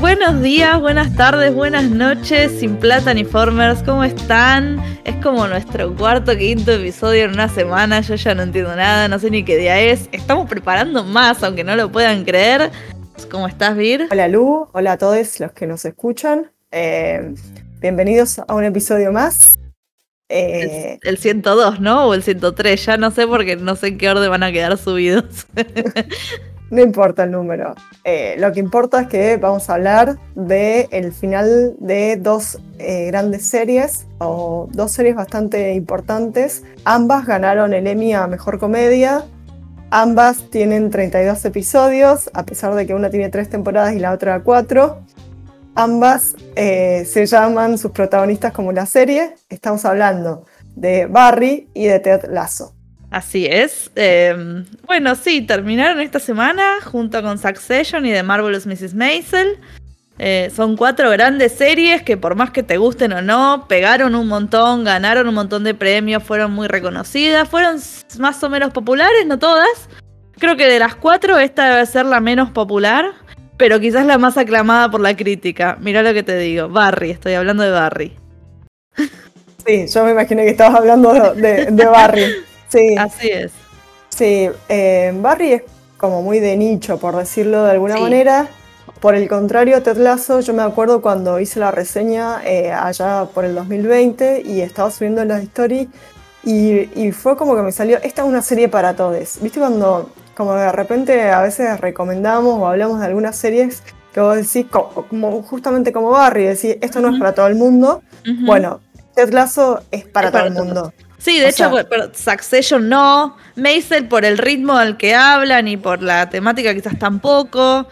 Buenos días, buenas tardes, buenas noches, sin plata ni formers, ¿cómo están? Es como nuestro cuarto, quinto episodio en una semana, yo ya no entiendo nada, no sé ni qué día es. Estamos preparando más, aunque no lo puedan creer. ¿Cómo estás, Vir? Hola Lu, hola a todos los que nos escuchan. Bienvenidos a un episodio más. El 102, ¿no? O el 103, ya no sé porque no sé en qué orden van a quedar subidos. No importa el número. Lo que importa es que vamos a hablar del final de dos grandes series, o dos series bastante importantes. Ambas ganaron el Emmy a Mejor Comedia. Ambas tienen 32 episodios, a pesar de que una tiene 3 temporadas y la otra 4. Ambas se llaman sus protagonistas como la serie. Estamos hablando de Barry y de Ted Lasso. Así es. Bueno, sí, terminaron esta semana junto con Succession y The Marvelous Mrs. Maisel. Son 4 grandes series que por más que te gusten o no, pegaron un montón, ganaron un montón de premios, fueron muy reconocidas, fueron más o menos populares, no todas. Creo que de las 4 esta debe ser la menos popular, pero quizás la más aclamada por la crítica. Mirá lo que te digo, Barry, estoy hablando de Barry. Sí, yo me imaginé que estabas hablando de Barry. Sí. Así es. Sí, Barry es como muy de nicho, por decirlo de alguna manera. Por el contrario, Ted Lasso, yo me acuerdo cuando hice la reseña allá por el 2020 y estaba subiendo las stories y fue como que me salió, esta es una serie para todos. ¿Viste cuando como de repente a veces recomendamos o hablamos de algunas series que vos decís, como justamente como Barry, decís, esto no es para todo el mundo? Bueno, Ted Lasso es para todo el mundo. Sí, de hecho, pero Succession no, Maisel por el ritmo al que hablan y por la temática quizás tampoco.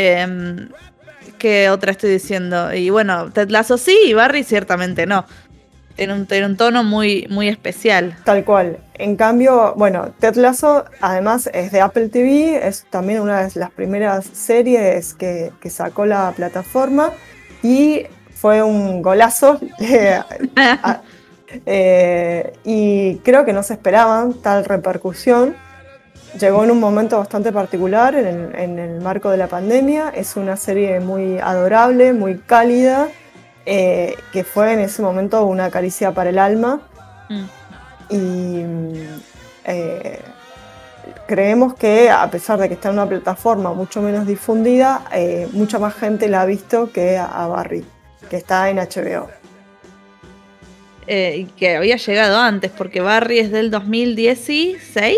¿Qué otra estoy diciendo? Y bueno, Ted Lasso sí y Barry ciertamente no. Tiene un tono muy, muy especial. Tal cual. En cambio, bueno, Ted Lasso además es de Apple TV, es también una de las primeras series que sacó la plataforma y fue un golazo. Y creo que no se esperaban tal repercusión. Llegó en un momento bastante particular en el marco de la pandemia. Es una serie muy adorable, muy cálida, que fue en ese momento una caricia para el alma. Y creemos que a pesar de que está en una plataforma mucho menos difundida, mucha más gente la ha visto que a Barry, que está en HBO. Y que había llegado antes, porque Barry es del 2016.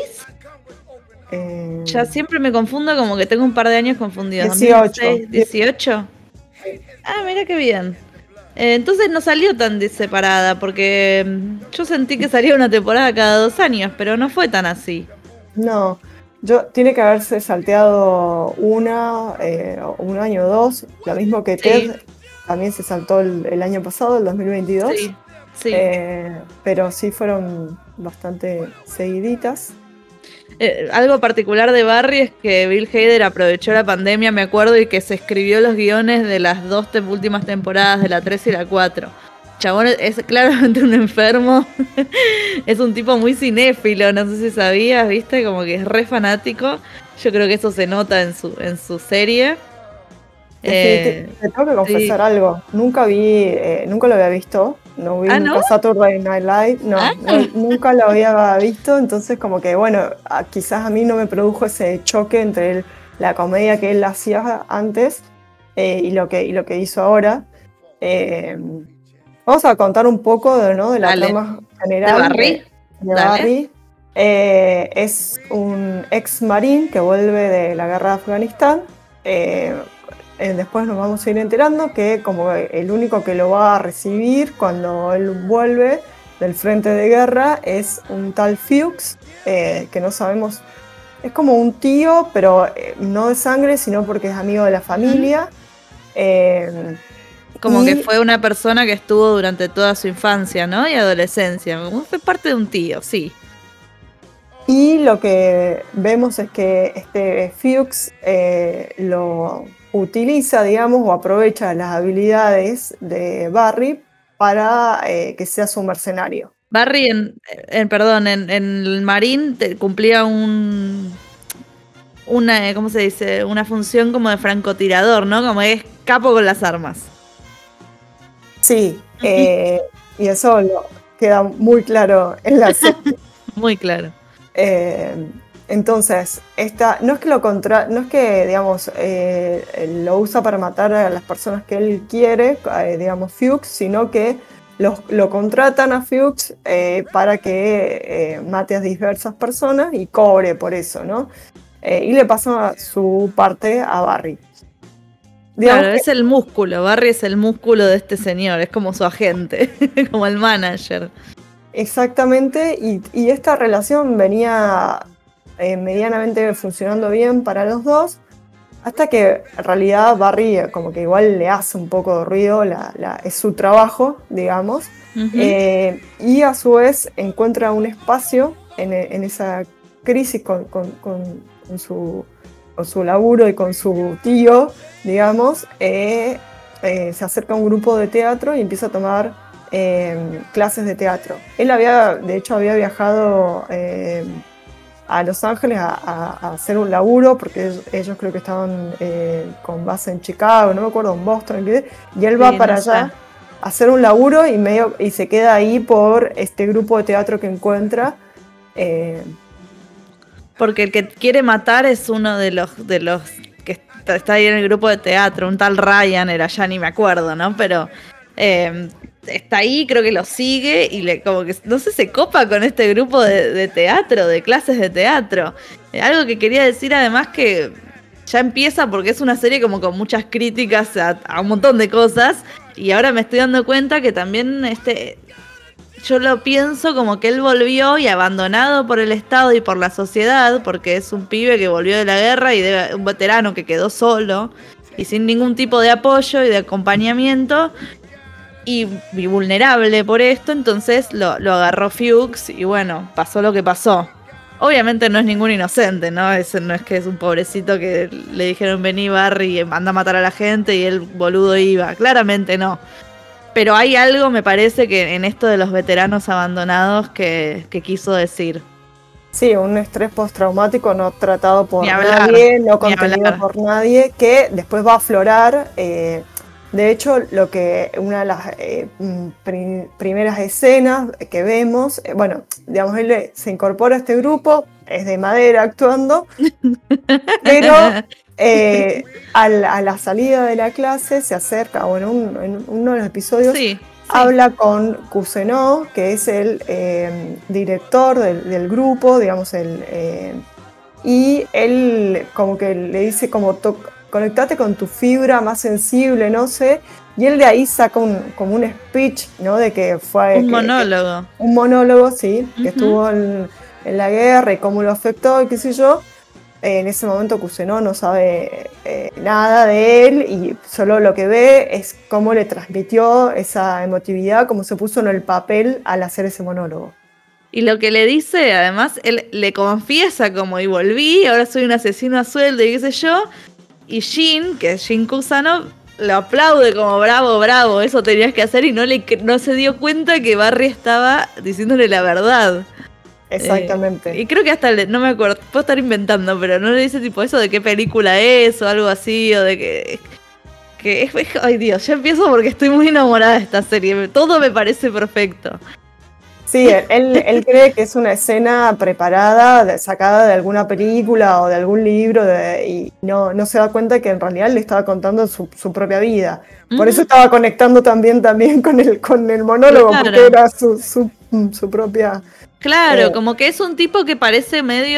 Ya siempre me confundo, como que tengo un par de años confundidos. 18. Ah, mira qué bien. Entonces no salió tan separada, porque yo sentí que salía una temporada cada 2 años, pero no fue tan así. No, tiene que haberse salteado un año o 2, lo mismo que Ted, también se saltó el año pasado, el 2022. Sí. Pero sí fueron bastante seguiditas. Algo particular de Barry es que Bill Hader aprovechó la pandemia, me acuerdo, y que se escribió los guiones de las 2 últimas temporadas, de la 3 y la 4. Chabón es claramente un enfermo. Es un tipo muy cinéfilo, no sé si sabías, ¿viste? Como que es re fanático. Yo creo que eso se nota en su serie. Te tengo que confesar algo. Nunca lo había visto. No vi nunca Saturday Night Live. No, nunca lo había visto. Entonces, como que, bueno, quizás a mí no me produjo ese choque entre la comedia que él hacía antes y lo que hizo ahora. Vamos a contar un poco de la trama general de Barry. Es un ex marín que vuelve de la guerra de Afganistán. Después nos vamos a ir enterando que como el único que lo va a recibir cuando él vuelve del frente de guerra es un tal Fuchs, que no sabemos, es como un tío, pero no de sangre, sino porque es amigo de la familia. Como que fue una persona que estuvo durante toda su infancia, ¿no? Y adolescencia, fue parte de un tío, sí. Y lo que vemos es que este Fuchs lo utiliza, digamos, o aprovecha las habilidades de Barry para que sea su mercenario. Barry, en el Marín cumplía una, ¿cómo se dice? Una función como de francotirador, ¿no? Como es capo con las armas. Sí, y eso queda muy claro en la serie. Muy claro. Entonces, no es que digamos, lo usa para matar a las personas que él quiere, digamos, Fuchs, sino que lo contratan a Fuchs para que mate a diversas personas y cobre por eso, ¿no? Y le pasa su parte a Barry. Digamos claro, es el músculo, Barry es el músculo de este señor, es como su agente, como el manager. Exactamente, y esta relación venía medianamente funcionando bien para los dos, hasta que en realidad Barry como que igual le hace un poco de ruido, es su trabajo, digamos, y a su vez encuentra un espacio en esa crisis con su laburo y con su tío, digamos, se acerca a un grupo de teatro y empieza a tomar clases de teatro. Él de hecho había viajado a Los Ángeles a hacer un laburo, porque ellos creo que estaban con base en Chicago, no me acuerdo, en Boston, y él va para allá a hacer un laburo y se queda ahí por este grupo de teatro que encuentra. Porque el que quiere matar es uno de los que está ahí en el grupo de teatro, un tal Ryan, era ya ni me acuerdo, ¿no? Pero está ahí, creo que lo sigue y como que, no sé, se copa con este grupo de teatro, de clases de teatro. Algo que quería decir además que ya empieza porque es una serie como con muchas críticas a un montón de cosas y ahora me estoy dando cuenta que también yo lo pienso como que él volvió y abandonado por el Estado y por la sociedad, porque es un pibe que volvió de la guerra y un veterano que quedó solo y sin ningún tipo de apoyo y de acompañamiento y vulnerable por esto, entonces lo agarró Fuchs y bueno, pasó lo que pasó. Obviamente no es ningún inocente, ¿no? No es que es un pobrecito que le dijeron vení Barry y anda a matar a la gente y el boludo iba, claramente no. Pero hay algo, me parece, que en esto de los veteranos abandonados que quiso decir. Sí, un estrés postraumático no tratado por nadie, no contenido por nadie, que después va a aflorar. De hecho, una de las primeras escenas que vemos, bueno, digamos, él se incorpora a este grupo, es de madera actuando, pero a la salida de la clase se acerca, bueno, en uno de los episodios habla con Cousineau, que es el director del grupo, digamos, y él como que le dice como conectate con tu fibra más sensible, no sé, y él de ahí saca como un speech, ¿no? De que fue... monólogo. Un monólogo, sí, que estuvo en la guerra y cómo lo afectó y qué sé yo. En ese momento Cousineau no sabe nada de él y solo lo que ve es cómo le transmitió esa emotividad, cómo se puso en el papel al hacer ese monólogo. Y lo que le dice, además, él le confiesa como y volví, ahora soy un asesino a sueldo y qué sé yo. Y Jin, que es Jin Cousineau, lo aplaude como bravo, bravo, eso tenías que hacer y no se dio cuenta que Barry estaba diciéndole la verdad. Exactamente. Y creo que hasta, no me acuerdo, puedo estar inventando, pero no le dice tipo eso de qué película es o algo así, o de que es, ay Dios, ya empiezo porque estoy muy enamorada de esta serie, todo me parece perfecto. Sí, él cree que es una escena preparada, sacada de alguna película o de algún libro, y no se da cuenta que en realidad le estaba contando su propia vida. Por eso estaba conectando también con el monólogo, claro. Porque era su propia... Claro, como que es un tipo que parece medio...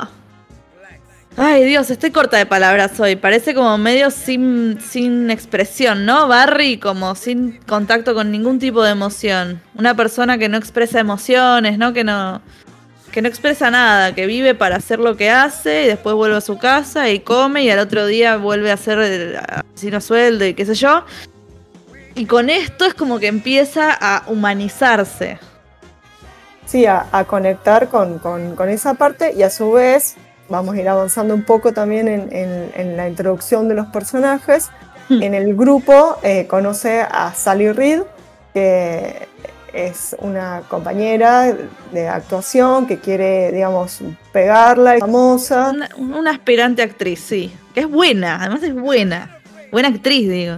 Ay Dios, estoy corta de palabras hoy. Parece como medio sin expresión, ¿no? Barry como sin contacto con ningún tipo de emoción. Una persona que no expresa emociones, ¿no? Que no expresa nada, que vive para hacer lo que hace y después vuelve a su casa y come y al otro día vuelve a ser el asesino a sueldo y qué sé yo. Y con esto es como que empieza a humanizarse. Sí, a conectar con esa parte y a su vez... Vamos a ir avanzando un poco también en la introducción de los personajes. En el grupo conoce a Sally Reed, que es una compañera de actuación que quiere, digamos, pegarla, es famosa. Una aspirante actriz, sí. Que es buena, además es buena. Buena actriz, digo.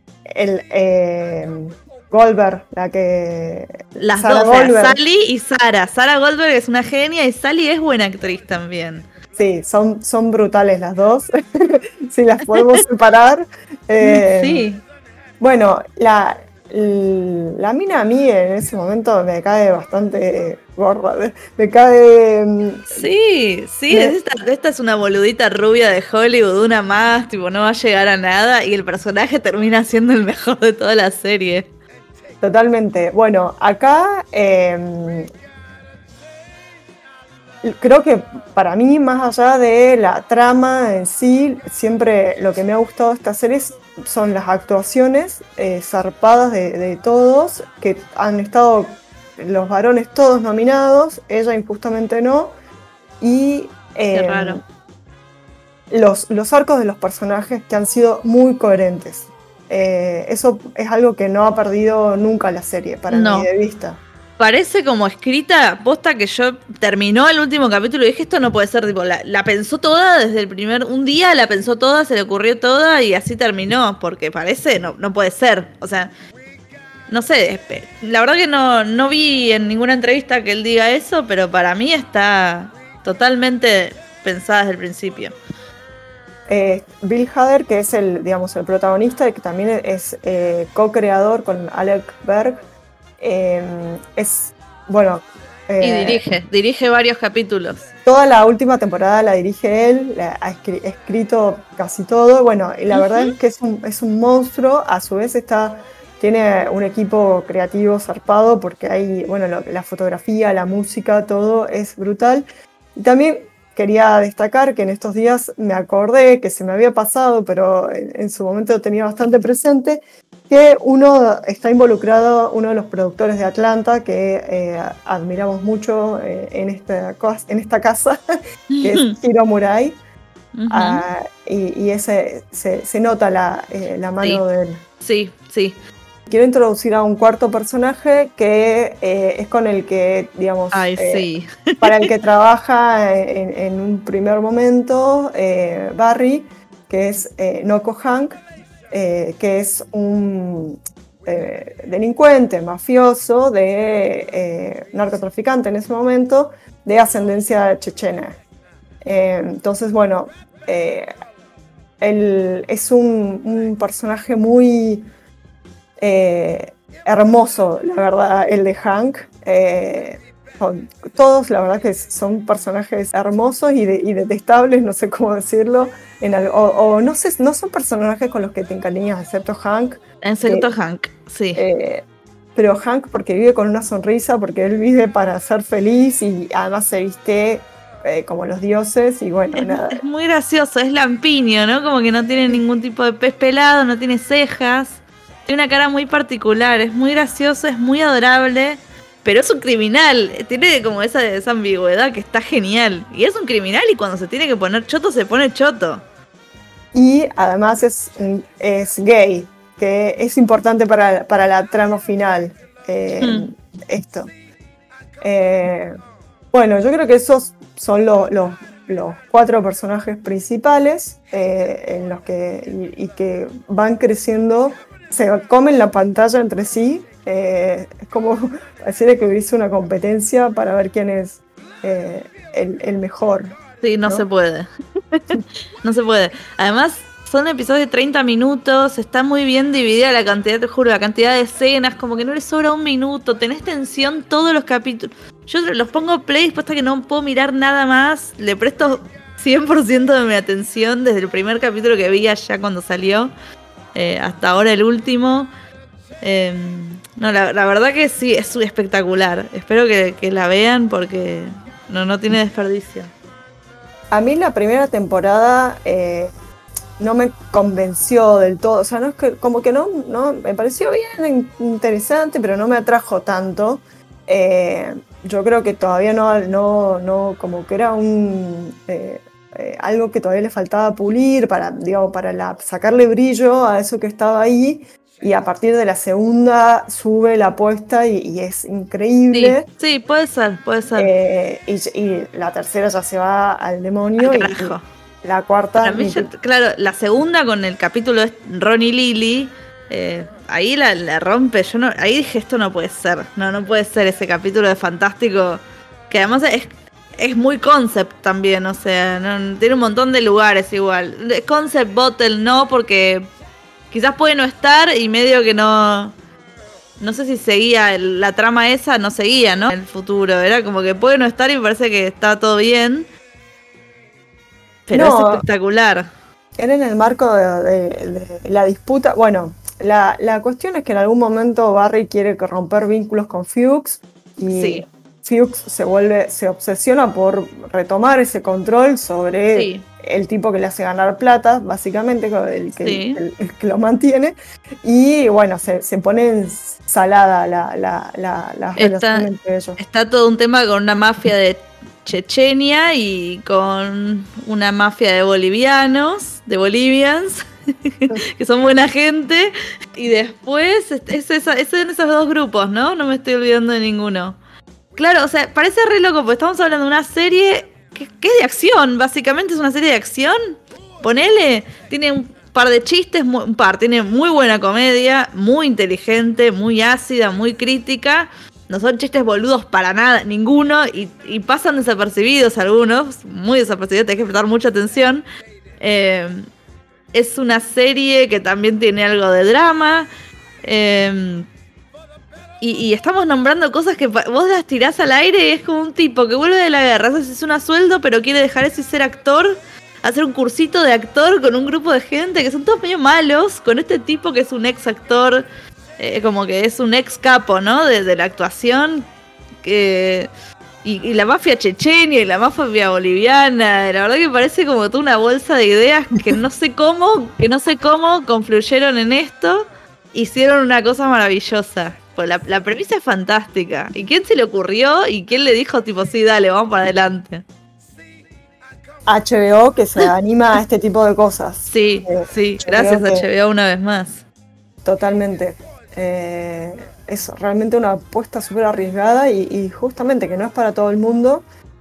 Goldberg, la que... Las Sarah dos, o sea, Goldberg. Sally y Sarah. Sarah Goldberg es una genia y Sally es buena actriz también. Sí, son brutales las dos. Si las podemos separar. Sí. Bueno, la mina a mí en ese momento me cae bastante gorda. Me cae... Sí, esta es una boludita rubia de Hollywood, una más, tipo, no va a llegar a nada y el personaje termina siendo el mejor de toda la serie. Totalmente. Bueno, acá creo que para mí, más allá de la trama en sí, siempre lo que me ha gustado de esta serie son las actuaciones zarpadas de todos, que han estado los varones todos nominados, ella injustamente no, y Qué raro. los arcos de los personajes que han sido muy coherentes. Eso es algo que no ha perdido nunca la serie, para No. mi de vista. Parece como escrita, posta que yo terminó el último capítulo y dije, esto no puede ser, tipo, la pensó toda desde el un día la pensó toda, se le ocurrió toda y así terminó, porque parece, no puede ser, o sea, no sé, la verdad que no vi en ninguna entrevista que él diga eso, pero para mí está totalmente pensada desde el principio. Bill Hader, que es el protagonista y que también es co-creador con Alec Berg, y dirige varios capítulos. Toda la última temporada la dirige él, ha escrito casi todo. Bueno, y la verdad es que es un monstruo. A su vez tiene un equipo creativo zarpado porque hay, bueno, la fotografía, la música, todo es brutal. Y también quería destacar que en estos días me acordé que se me había pasado, pero en su momento lo tenía bastante presente, que está involucrado, uno de los productores de Atlanta, que admiramos mucho en esta casa, que es Hiro Murai. Y ese se nota la mano de él. Sí. Quiero introducir a un cuarto personaje que es con el que, digamos, para el que trabaja en un primer momento Barry, que es Noko Hank, que es un delincuente, mafioso, narcotraficante en ese momento, de ascendencia chechena. Entonces, bueno, él es un personaje muy hermoso, la verdad, el de Hank. Todos, la verdad, que son personajes hermosos y detestables, no sé cómo decirlo. No sé, no son personajes con los que te encariñas, excepto Hank. Excepto Hank, sí. Pero Hank, porque vive con una sonrisa, porque él vive para ser feliz y además se viste como los dioses y bueno, nada. Es muy gracioso, es lampiño, ¿no? Como que no tiene ningún tipo de pez pelado, no tiene cejas. Tiene una cara muy particular, es muy gracioso, es muy adorable, pero es un criminal. Tiene como esa ambigüedad que está genial. Y es un criminal y cuando se tiene que poner choto, se pone choto. Y además es gay, que es importante para la trama final. Esto. Bueno, yo creo que esos son los 4 personajes principales en los que van creciendo. Se comen la pantalla entre sí. Es como pareciera que hubiese una competencia para ver quién es el mejor. Sí, no se puede. No se puede. Además, son episodios de 30 minutos. Está muy bien dividida la cantidad, te juro, la cantidad de escenas. Como que no le sobra un minuto. Tenés tensión todos los capítulos. Yo los pongo play dispuesta que no puedo mirar nada más. Le presto 100% de mi atención desde el primer capítulo que vi allá cuando salió. Hasta ahora el último. No, la verdad que sí, es espectacular. Espero que la vean porque no tiene desperdicio. A mí la primera temporada no me convenció del todo. O sea, no es que, como que no me pareció bien interesante, pero no me atrajo tanto. Yo creo que todavía no como que era algo que todavía le faltaba pulir para sacarle brillo a eso que estaba ahí. y a partir de la segunda sube la apuesta y es increíble. Sí, puede ser. Y la tercera ya se va al demonio. Al carajo. Y la cuarta... Para mí claro, la segunda con el capítulo de Ron y Lily, ahí la rompe. Ahí dije, esto no puede ser. No puede ser ese capítulo de Fantástico, que además es muy concept también, o sea, tiene un montón de lugares igual. Concept Bottle no, porque quizás puede no estar y medio que no sé si seguía la trama esa, no seguía, ¿no? En el futuro, era como que puede no estar y me parece que está todo bien, pero es espectacular. Era en el marco de la disputa, bueno, la cuestión es que en algún momento Barry quiere romper vínculos con Fuchs y Fuchs se obsesiona por retomar ese control sobre el tipo que le hace ganar plata, básicamente, el que lo mantiene, y bueno, se pone ensalada la relación entre ellos. Está todo un tema con una mafia de Chechenia y con una mafia de bolivians, que son buena gente, y después es en esos dos grupos, ¿no? No me estoy olvidando de ninguno. Claro, o sea, parece re loco, porque estamos hablando de una serie que es de acción, básicamente es una serie de acción. Ponele, tiene un par de chistes, tiene muy buena comedia, muy inteligente, muy ácida, muy crítica. No son chistes boludos para nada, ninguno, y pasan desapercibidos algunos, muy desapercibidos, tenés que prestar mucha atención. Es una serie que también tiene algo de drama. Y estamos nombrando cosas que vos las tirás al aire y es como un tipo que vuelve de la guerra, es un a sueldo, pero quiere dejar eso y ser actor, hacer un cursito de actor con un grupo de gente que son todos medio malos, con este tipo que es un ex actor, como que es un ex capo, ¿no? De la actuación, y la mafia chechenia y la mafia boliviana, la verdad que parece como toda una bolsa de ideas que no sé cómo confluyeron en esto, hicieron una cosa maravillosa. Pues la premisa es fantástica. ¿Y quién se le ocurrió? ¿Y quién le dijo, tipo, sí, dale, vamos para adelante? HBO, que se anima a este tipo de cosas. Sí, gracias HBO una vez más. Totalmente. Es realmente una apuesta súper arriesgada y justamente que no es para todo el mundo.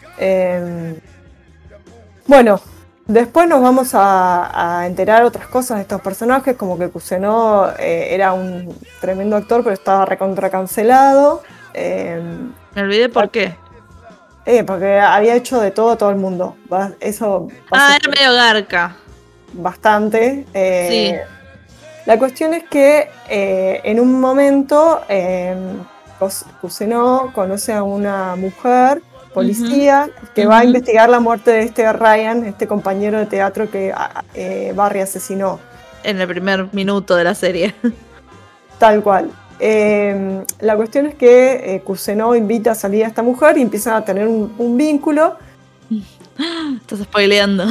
Bueno, después nos vamos a enterar otras cosas de estos personajes, como que Cousineau era un tremendo actor, pero estaba recontra cancelado. Me olvidé por qué. Porque había hecho de todo el mundo. Eso era medio garca. Bastante. Sí. La cuestión es que en un momento Cousineau conoce a una mujer policía que va a investigar la muerte de este Ryan, este compañero de teatro que Barry asesinó. En el primer minuto de la serie. Tal cual. La cuestión es que Cousineau invita a salir a esta mujer y empiezan a tener un vínculo. Estás spoileando.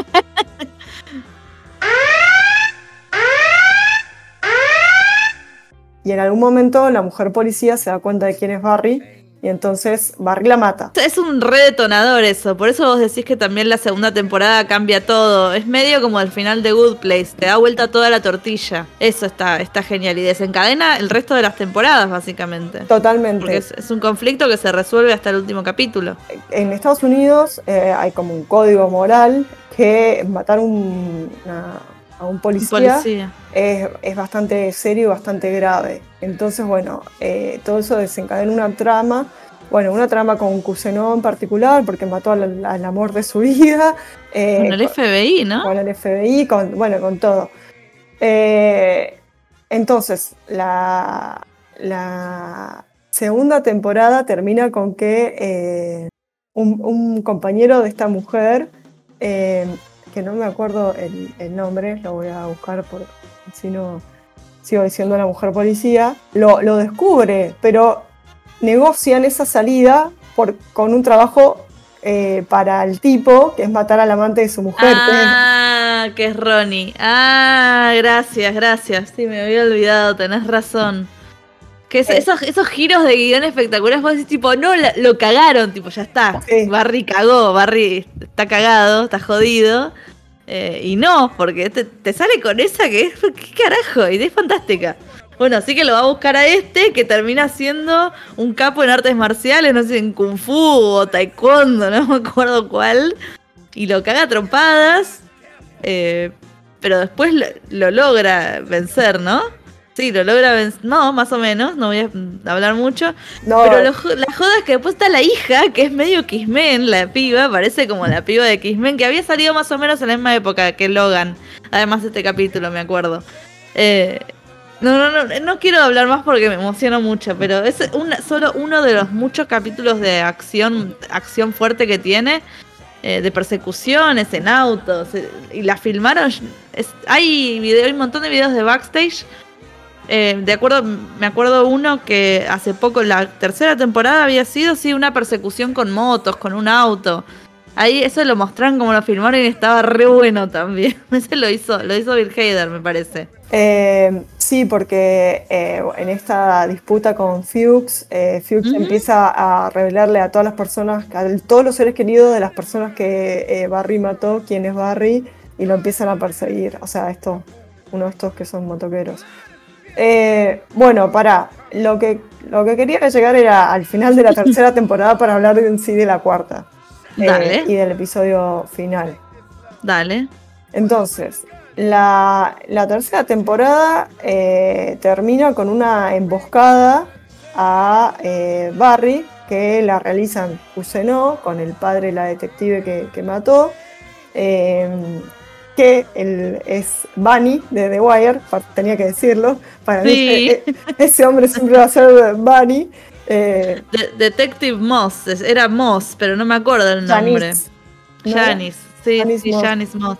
Y en algún momento la mujer policía se da cuenta de quién es Barry y entonces Barry la mata. Es un redetonador eso, por eso vos decís que también la segunda temporada cambia todo. Es medio como el final de Good Place, te da vuelta toda la tortilla. Eso está genial y desencadena el resto de las temporadas, básicamente. Totalmente. Porque es un conflicto que se resuelve hasta el último capítulo. En Estados Unidos hay como un código moral que matar a un policía. Es bastante serio y bastante grave. Entonces, bueno, todo eso desencadena una trama. Bueno, una trama con Cousineau en particular, porque mató al amor de su vida. Con el FBI, ¿no? Con el FBI, con todo. Entonces, la segunda temporada termina con que un compañero de esta mujer, que no me acuerdo el nombre, lo voy a buscar porque si no sigo diciendo la mujer policía, lo descubre, pero negocian esa salida con un trabajo para el tipo, que es matar al amante de su mujer. Que es Ronnie. Gracias. Sí, me había olvidado, tenés razón. Que esos giros de guión espectaculares, vos decís, tipo, no, lo cagaron, tipo, ya está. Sí. Barry cagó, Barry está cagado, está jodido. Y no, porque te sale con esa que es, ¿qué carajo? Y es fantástica. Bueno, así que lo va a buscar a que termina siendo un capo en artes marciales, no sé, en Kung Fu o Taekwondo, no me acuerdo cuál. Y lo caga a trompadas, pero después lo logra vencer, ¿no? Sí, lo logra vencer, no, más o menos, no voy a hablar mucho. No, Pero la joda es que después está la hija, que es medio X-Men, la piba, parece como la piba de X-Men, que había salido más o menos en la misma época que Logan. Además de este capítulo, me acuerdo. No quiero hablar más porque me emociono mucho, pero es solo uno de los muchos capítulos de acción fuerte que tiene, de persecuciones en autos, y la filmaron. Hay un montón de videos de backstage. Me acuerdo uno que hace poco, la tercera temporada había sido, sí, una persecución con motos, con un auto. Ahí eso lo mostraron como lo filmaron y estaba re bueno también. Ese lo hizo Bill Hader, me parece. Sí, porque en esta disputa con Fuchs, empieza a revelarle a todas las personas, a todos los seres queridos de las personas que Barry mató, quién es Barry, y lo empiezan a perseguir. O sea, uno de estos que son motoqueros. Bueno, lo que quería llegar era al final de la tercera temporada para hablar en sí de la cuarta. Dale. Y del episodio final. Dale. Entonces, la tercera temporada termina con una emboscada a Barry, que la realizan Cousineau con el padre de la detective que mató, que es Bunny de The Wire, tenía que decirlo, para mí ese hombre siempre va a ser Bunny. Detective Moss, era Moss, pero no me acuerdo el nombre. Janice, Janice Moss.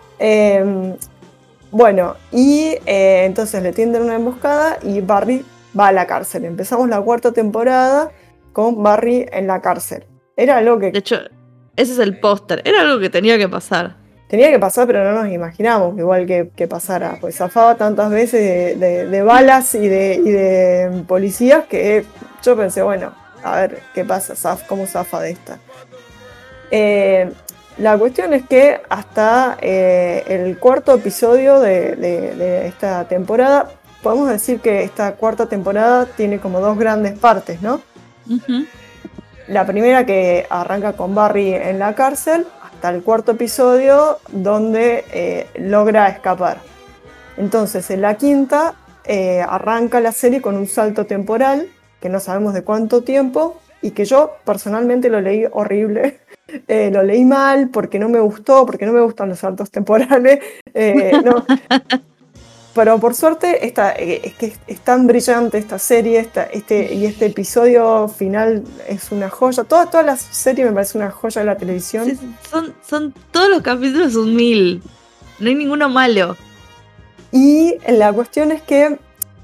Bueno, y entonces le tienden una emboscada y Barry va a la cárcel. Empezamos la cuarta temporada con Barry en la cárcel. Era algo que... De hecho, ese es el póster. Era algo que tenía que pasar. Tenía que pasar, pero no nos imaginamos igual que pasara. Pues zafaba tantas veces de balas y de policías que yo pensé, bueno, a ver qué pasa, cómo zafa de esta. La cuestión es que hasta el cuarto episodio de esta temporada, podemos decir que esta cuarta temporada tiene como dos grandes partes, ¿no? Uh-huh. La primera, que arranca con Barry en la cárcel, hasta el cuarto episodio donde logra escapar. Entonces en la quinta arranca la serie con un salto temporal que no sabemos de cuánto tiempo, y que yo personalmente lo leí horrible. Lo leí mal porque no me gustan los saltos temporales. No. Pero por suerte es que es tan brillante esta serie, y este episodio final es una joya. Toda la serie me parece una joya de la televisión. Sí, son todos los capítulos 1000. No hay ninguno malo. Y la cuestión es que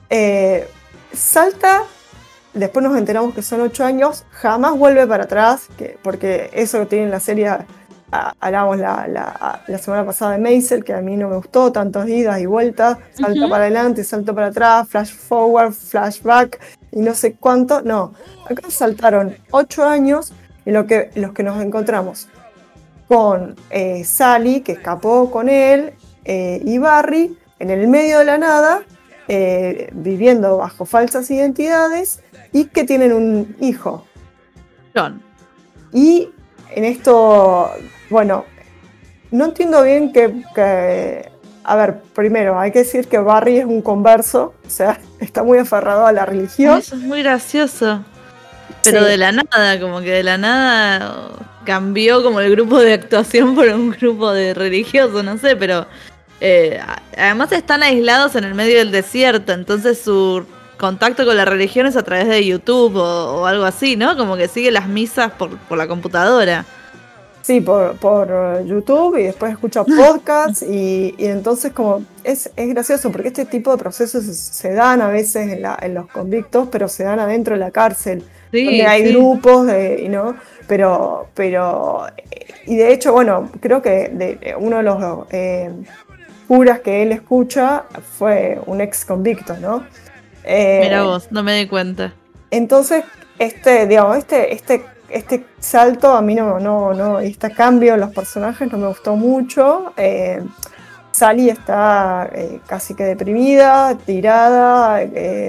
salta, después nos enteramos que son 8 años, jamás vuelve para atrás, porque eso que tiene la serie... Hablamos la semana pasada de Maisel, que a mí no me gustó, tantas idas y vueltas, salto para adelante, salto para atrás, flash forward, flashback y no sé cuánto. No, acá saltaron 8 años y los que nos encontramos con Sally, que escapó con él, y Barry en el medio de la nada, viviendo bajo falsas identidades, y que tienen un hijo. John. Y en esto, bueno, no entiendo bien a ver, primero hay que decir que Barry es un converso, o sea, está muy aferrado a la religión. Eso es muy gracioso. Pero sí, de la nada, como que de la nada cambió como el grupo de actuación por un grupo de religiosos, no sé, pero además están aislados en el medio del desierto, entonces su contacto con la religión es a través de YouTube o algo así, ¿no? Como que sigue las misas por la computadora. Sí, por YouTube, y después escucha podcasts y entonces como es gracioso porque este tipo de procesos se dan a veces en los convictos, pero se dan adentro de la cárcel, sí, donde hay grupos ¿no? Pero y de hecho, bueno, creo que uno de los curas que él escucha fue un ex convicto, ¿no? Mira vos, no me di cuenta. Entonces, este salto a mí este cambio en los personajes no me gustó mucho. Sally está casi que deprimida, tirada,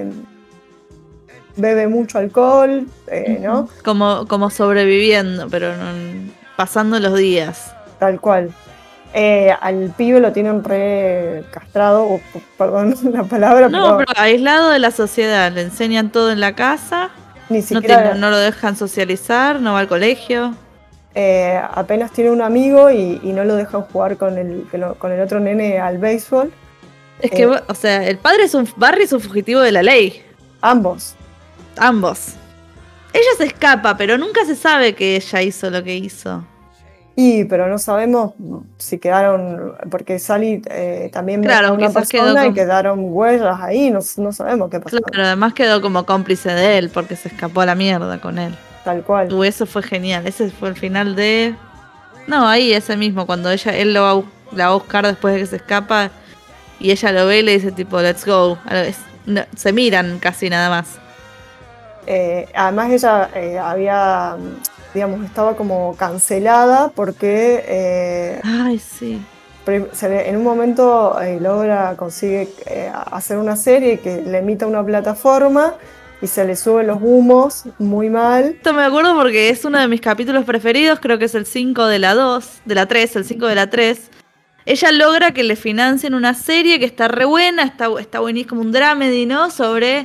bebe mucho alcohol, ¿no? Como sobreviviendo, pero pasando los días. Tal cual. Al pibe lo tienen re castrado, perdón la palabra. No, pero aislado de la sociedad, le enseñan todo en la casa, ni siquiera, no lo dejan socializar, no va al colegio. Apenas tiene un amigo y no lo dejan jugar con el otro nene al béisbol. Es que, o sea, el padre Barry es un fugitivo de la ley. Ambos. Ella se escapa, pero nunca se sabe que ella hizo lo que hizo. Pero no sabemos si quedaron, porque Sally también claro, a una persona y quedaron huellas ahí, no sabemos qué pasó. Claro, además quedó como cómplice de él, porque se escapó a la mierda con él. Tal cual. Eso fue genial, ese fue el final de... No, ahí ese mismo, cuando él la va a buscar después de que se escapa, y ella lo ve y le dice tipo, let's go. No, se miran casi nada más. Además ella había... digamos, estaba como cancelada porque ay, sí. En un momento consigue hacer una serie que le emita una plataforma y se le suben los humos muy mal. Esto me acuerdo porque es uno de mis capítulos preferidos, creo que es el 5 de la 2, de la 3, el 5 de la 3. Ella logra que le financien una serie que está re buena, está buenísimo, como un dramedy, ¿no? Sobre...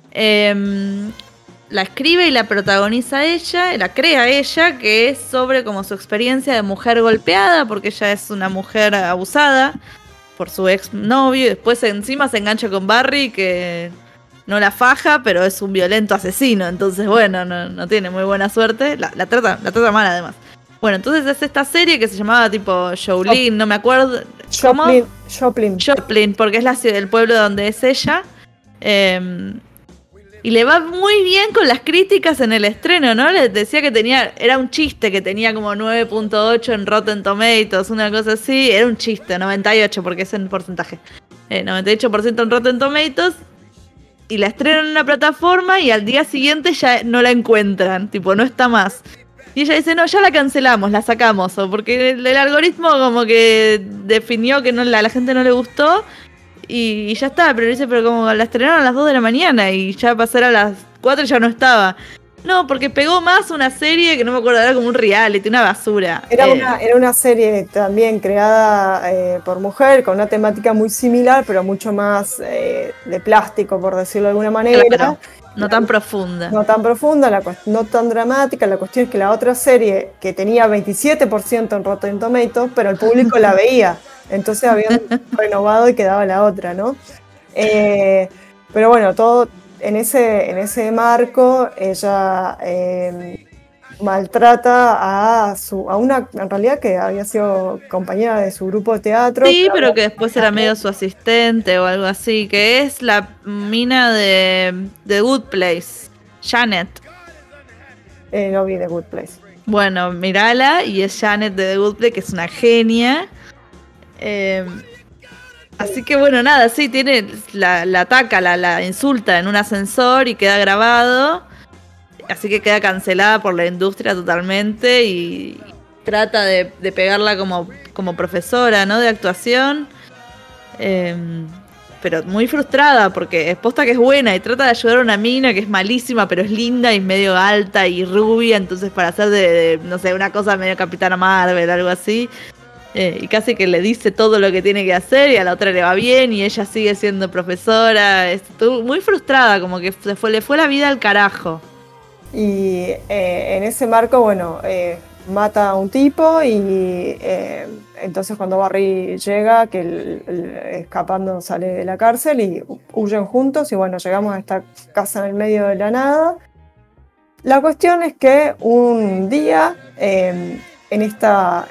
la escribe y la protagoniza ella, la crea ella, que es sobre como su experiencia de mujer golpeada, porque ella es una mujer abusada por su ex novio, y después encima se engancha con Barry, que no la faja, pero es un violento asesino, entonces bueno, no tiene muy buena suerte, la trata mal además. Bueno, entonces es esta serie que se llamaba tipo Jolene, no me acuerdo. Joplin, porque es el pueblo donde es ella. Y le va muy bien con las críticas en el estreno, ¿no? Les decía que era un chiste, que tenía como 9.8 en Rotten Tomatoes, una cosa así. Era un chiste, 98 porque es en porcentaje. 98% en Rotten Tomatoes. Y la estrenan en una plataforma y al día siguiente ya no la encuentran, tipo, no está más. Y ella dice, no, ya la cancelamos, la sacamos, porque el algoritmo como que definió que a la gente no le gustó. Y ya está, pero dice, pero como la estrenaron a las 2 de la mañana y ya pasar a las 4 ya no estaba. No, porque pegó más una serie que no me acuerdo, era como un reality, una basura. Era una serie también creada por mujer, con una temática muy similar, pero mucho más de plástico, por decirlo de alguna manera. Claro, no tan profunda. No tan profunda, no tan dramática. La cuestión es que la otra serie, que tenía 27% en Rotten Tomatoes, pero el público la veía. Entonces habían renovado y quedaba la otra, ¿no? Pero bueno, todo en ese marco, ella maltrata a una, en realidad, que había sido compañera de su grupo de teatro. Sí, pero que después era medio su asistente o algo así, que es la mina de The Good Place, Janet. No vi The Good Place. Bueno, mirala, y es Janet de The Good Place, que es una genia. Así que bueno, nada, sí, la ataca, la insulta en un ascensor y queda grabado. Así que queda cancelada por la industria totalmente y trata de pegarla como profesora, ¿no? De actuación. Pero muy frustrada porque es posta que es buena y trata de ayudar a una mina que es malísima, pero es linda y medio alta y rubia. Entonces para hacer de no sé, una cosa medio Capitana Marvel, algo así. Y casi que le dice todo lo que tiene que hacer y a la otra le va bien y ella sigue siendo profesora. Estuvo muy frustrada, como que le fue la vida al carajo. Y en ese marco, bueno, mata a un tipo y entonces cuando Barry llega, que escapando sale de la cárcel y huyen juntos y bueno, llegamos a esta casa en el medio de la nada. La cuestión es que un día... estas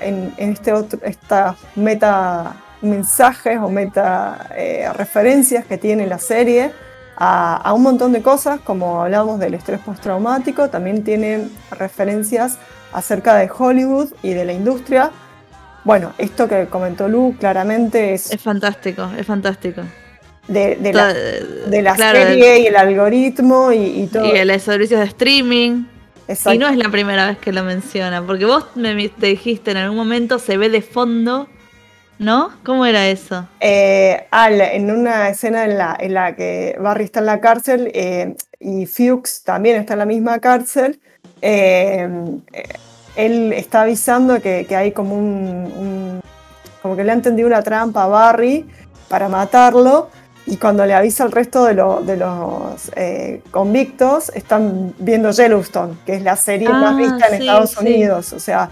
meta mensajes o meta referencias que tiene la serie a un montón de cosas, como hablábamos del estrés postraumático, también tiene referencias acerca de Hollywood y de la industria. Bueno, esto que comentó Lu claramente es fantástico, es fantástico. De la claro, serie y el algoritmo y todo. Y los servicios de streaming. Y no es la primera vez que lo menciona, porque vos te dijiste en algún momento se ve de fondo, ¿no? ¿Cómo era eso? En una escena en la que Barry está en la cárcel y Fuchs también está en la misma cárcel, él está avisando que hay como como que le ha entendido una trampa a Barry para matarlo, y cuando le avisa al resto de los convictos, están viendo Yellowstone, que es la serie más vista en Estados Unidos, o sea,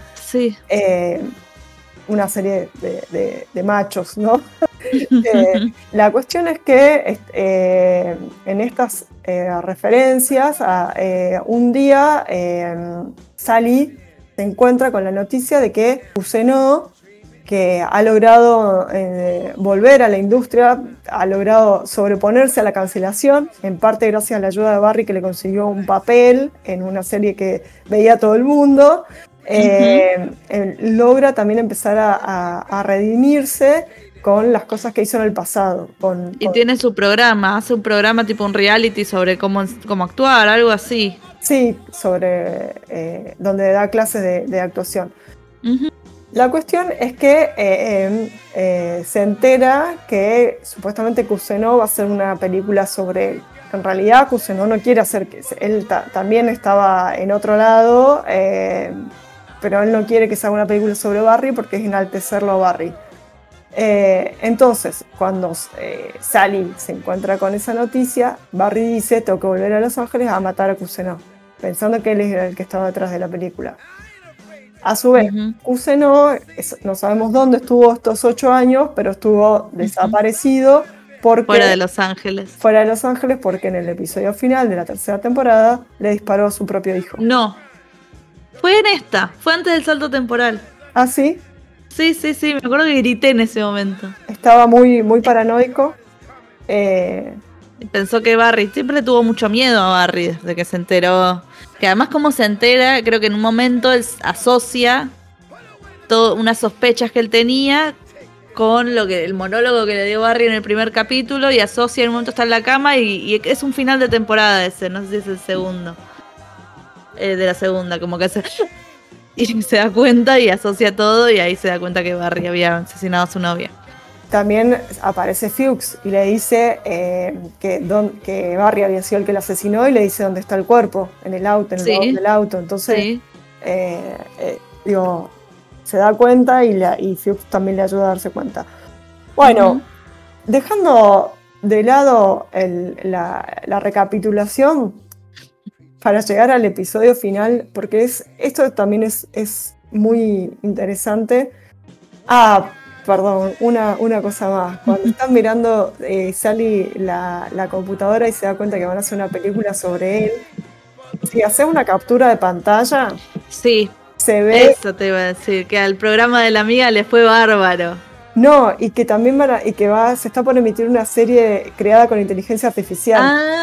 una serie de machos, ¿no? La cuestión es que en estas referencias, un día Sally se encuentra con la noticia de que Cousineau, que ha logrado volver a la industria, ha logrado sobreponerse a la cancelación, en parte gracias a la ayuda de Barry, que le consiguió un papel en una serie que veía todo el mundo. Logra también empezar a redimirse con las cosas que hizo en el pasado. Y tiene su programa, hace un programa tipo un reality sobre cómo actuar, algo así. Sí, sobre donde da clases de actuación. La cuestión es que se entera que supuestamente Cousineau va a hacer una película sobre él. En realidad Cousineau no quiere hacer que él también estaba en otro lado, pero él no quiere que se haga una película sobre Barry porque es enaltecerlo a Barry. Entonces, cuando Sally se encuentra con esa noticia, Barry dice: tengo que volver a Los Ángeles a matar a Cousineau, pensando que él era el que estaba detrás de la película. A su vez, Cousineau, no sabemos dónde estuvo estos 8 años, pero estuvo desaparecido fuera de Los Ángeles. Fuera de Los Ángeles, porque en el episodio final de la 3ª temporada le disparó a su propio hijo. No, fue en esta, fue antes del salto temporal. ¿Ah, sí? Sí, me acuerdo que grité en ese momento. Estaba muy, muy paranoico. Pensó que Barry, siempre le tuvo mucho miedo a Barry desde que se enteró. Que además, como se entera, creo que en un momento él asocia unas sospechas que él tenía con el monólogo que le dio Barry en el primer capítulo, y asocia en un momento está en la cama y es un final de temporada ese, no sé si es el segundo. De la segunda, como que y se da cuenta y asocia todo, y ahí se da cuenta que Barry había asesinado a su novia. También aparece Fuchs y le dice que Barry había sido el que la asesinó, y le dice dónde está el cuerpo, en el auto, en el baúl del auto. Entonces, se da cuenta y Fuchs también le ayuda a darse cuenta. Bueno, dejando de lado la recapitulación para llegar al episodio final, porque esto también es muy interesante. Perdón, una cosa más. Cuando están mirando Sally la computadora y se da cuenta que van a hacer una película sobre él, si haces una captura de pantalla, se ve... Eso te iba a decir, que al programa de la amiga le fue bárbaro. No, y que también se está por emitir una serie creada con inteligencia artificial.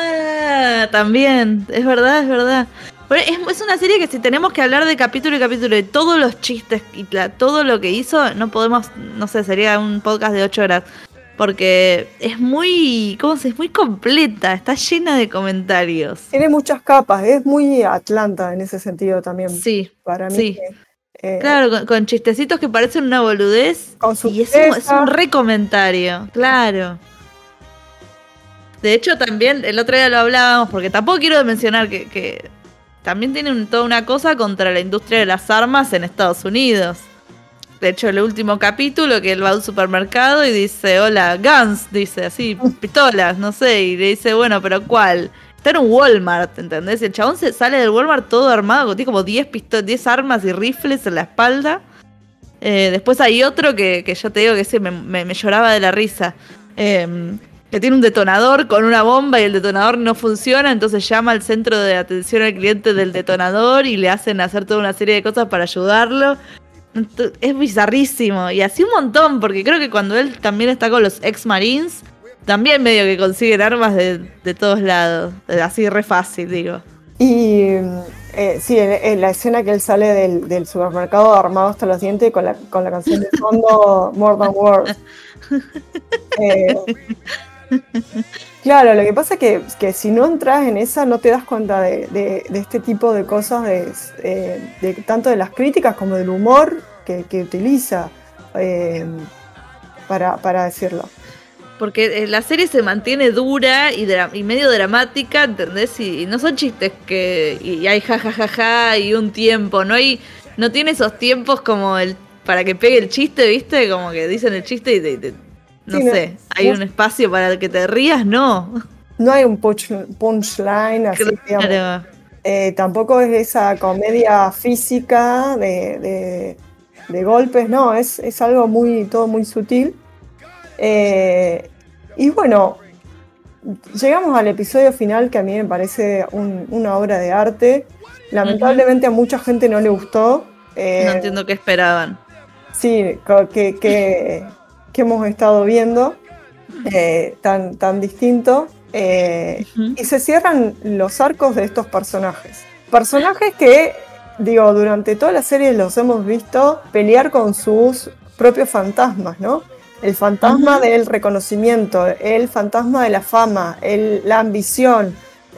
También, es verdad. Pero es una serie que, si tenemos que hablar de capítulo y capítulo de todos los chistes y todo lo que hizo, no podemos, no sé, sería un podcast de 8 horas. Porque es muy, es muy completa, está llena de comentarios. Tiene muchas capas, es muy Atlanta en ese sentido también. Sí, para mí. Sí. Claro, con chistecitos que parecen una boludez. Y es un recomentario, claro. De hecho, también el otro día lo hablábamos, porque tampoco quiero mencionar que también tiene toda una cosa contra la industria de las armas en Estados Unidos. De hecho, el último capítulo, que él va a un supermercado y dice: hola, guns, dice así, pistolas, no sé, y le dice: bueno, pero ¿cuál? Está en un Walmart, ¿entendés? El chabón sale del Walmart todo armado, tiene como 10 armas y rifles en la espalda. Después hay otro que yo te digo que me lloraba de la risa. Que tiene un detonador con una bomba y el detonador no funciona, entonces llama al centro de atención al cliente del detonador y le hacen hacer toda una serie de cosas para ayudarlo. Es bizarrísimo. Y así un montón, porque creo que cuando él también está con los ex-marines, también medio que consiguen armas de todos lados. Así re fácil, digo. Y sí, en la escena que él sale del supermercado armado hasta los dientes con la canción de fondo More Than Words. Claro, lo que pasa es que si no entras en esa no te das cuenta de este tipo de cosas, tanto de las críticas como del humor que utiliza para decirlo. Porque la serie se mantiene dura y medio dramática, ¿entendés? Y no son chistes y hay jajajaja y un tiempo, no tiene esos tiempos como para que pegue el chiste, ¿viste? Como que dicen el chiste y no sé, hay un espacio para que te rías, no. No hay un punchline, así, claro. Digamos. Tampoco es esa comedia física de golpes, no, es algo todo muy sutil. Y bueno, llegamos al episodio final, que a mí me parece una obra de arte. Lamentablemente a mucha gente no le gustó. No entiendo qué esperaban. Sí, que hemos estado viendo, tan distinto. Y se cierran los arcos de estos personajes. Personajes que, digo, durante toda la serie los hemos visto pelear con sus propios fantasmas, ¿no? El fantasma del reconocimiento, el fantasma de la fama, la ambición,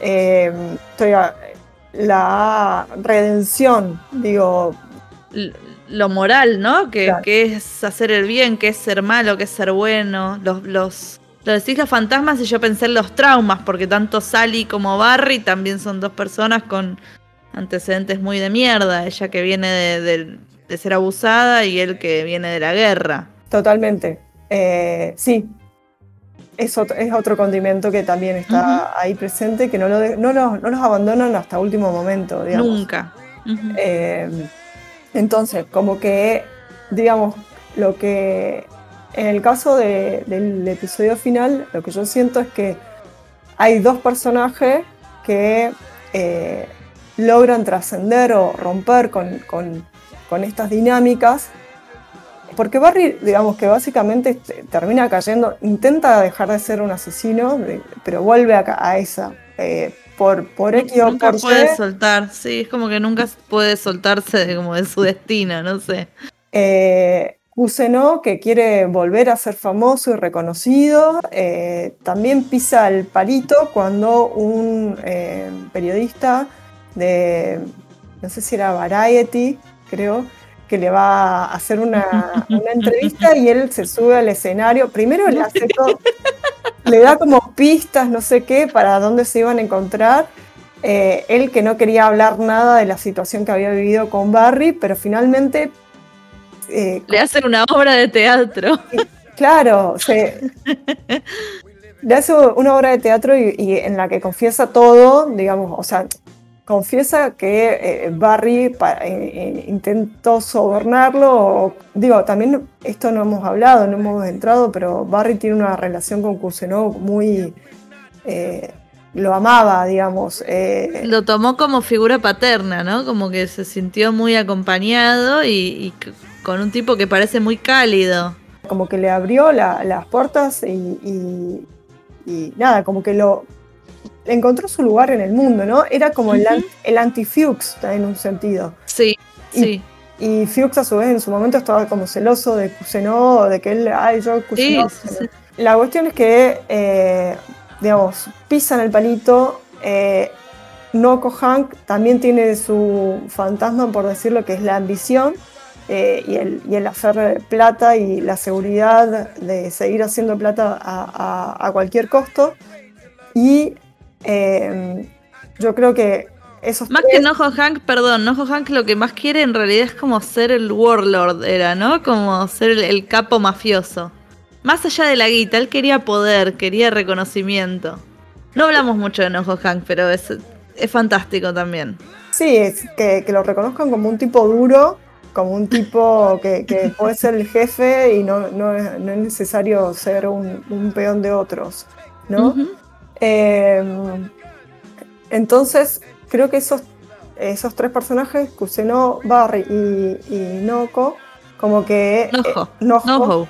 la redención, digo. Lo moral, ¿no? Claro. Que es hacer el bien, que es ser malo, que es ser bueno. Lo decís los fantasmas y yo pensé en los traumas, porque tanto Sally como Barry también son dos personas con antecedentes muy de mierda. Ella que viene de ser abusada y él que viene de la guerra. Totalmente. Sí, es otro condimento que también está ahí presente, que no los abandonan hasta último momento, digamos. Nunca. Entonces, como que, digamos, lo que en el caso del episodio final, lo que yo siento es que hay dos personajes que logran trascender o romper con estas dinámicas. Porque Barry, digamos que básicamente termina cayendo, intenta dejar de ser un asesino, pero vuelve a esa. Por X o nunca por puede Y. soltar, sí, es como que nunca puede soltarse de su destino, no sé. Kusenó, que quiere volver a ser famoso y reconocido, también pisa el palito cuando un periodista no sé si era Variety, creo, que le va a hacer una entrevista y él se sube al escenario. Primero le hace todo, le da como pistas, no sé qué, para dónde se iban a encontrar. Él que no quería hablar nada de la situación que había vivido con Barry, pero finalmente... le hacen una obra de teatro. Claro, le hace una obra de teatro y en la que confiesa todo, digamos, o sea... Confiesa que Barry intentó sobornarlo. Digo, también esto no hemos hablado, no hemos entrado, pero Barry tiene una relación con Kusenó muy... lo amaba, digamos. Lo tomó como figura paterna, ¿no? Como que se sintió muy acompañado y con un tipo que parece muy cálido. Como que le abrió las puertas y nada, como que encontró su lugar en el mundo, ¿no? Era como el anti-Fuchs en un sentido. Sí, sí. Y Fuchs a su vez en su momento estaba como celoso de Kusenó, de que él, Kusenó. Sí. La cuestión es que, digamos, pisan el palito. Noko Hank también tiene su fantasma, por decirlo, que es la ambición y el hacer plata y la seguridad de seguir haciendo plata a cualquier costo. Y yo creo que esos más tres... que Noho Hank lo que más quiere en realidad es como ser el warlord, era, ¿no? Como ser el capo mafioso. Más allá de la guita, él quería poder, quería reconocimiento. No hablamos mucho de Noho Hank, pero es fantástico también. Sí, es que lo reconozcan como un tipo duro, como un tipo que puede ser el jefe y no es necesario ser un peón de otros, ¿no? Entonces, creo que esos tres personajes, Kusenó, Barry y Noko, como que... Noho.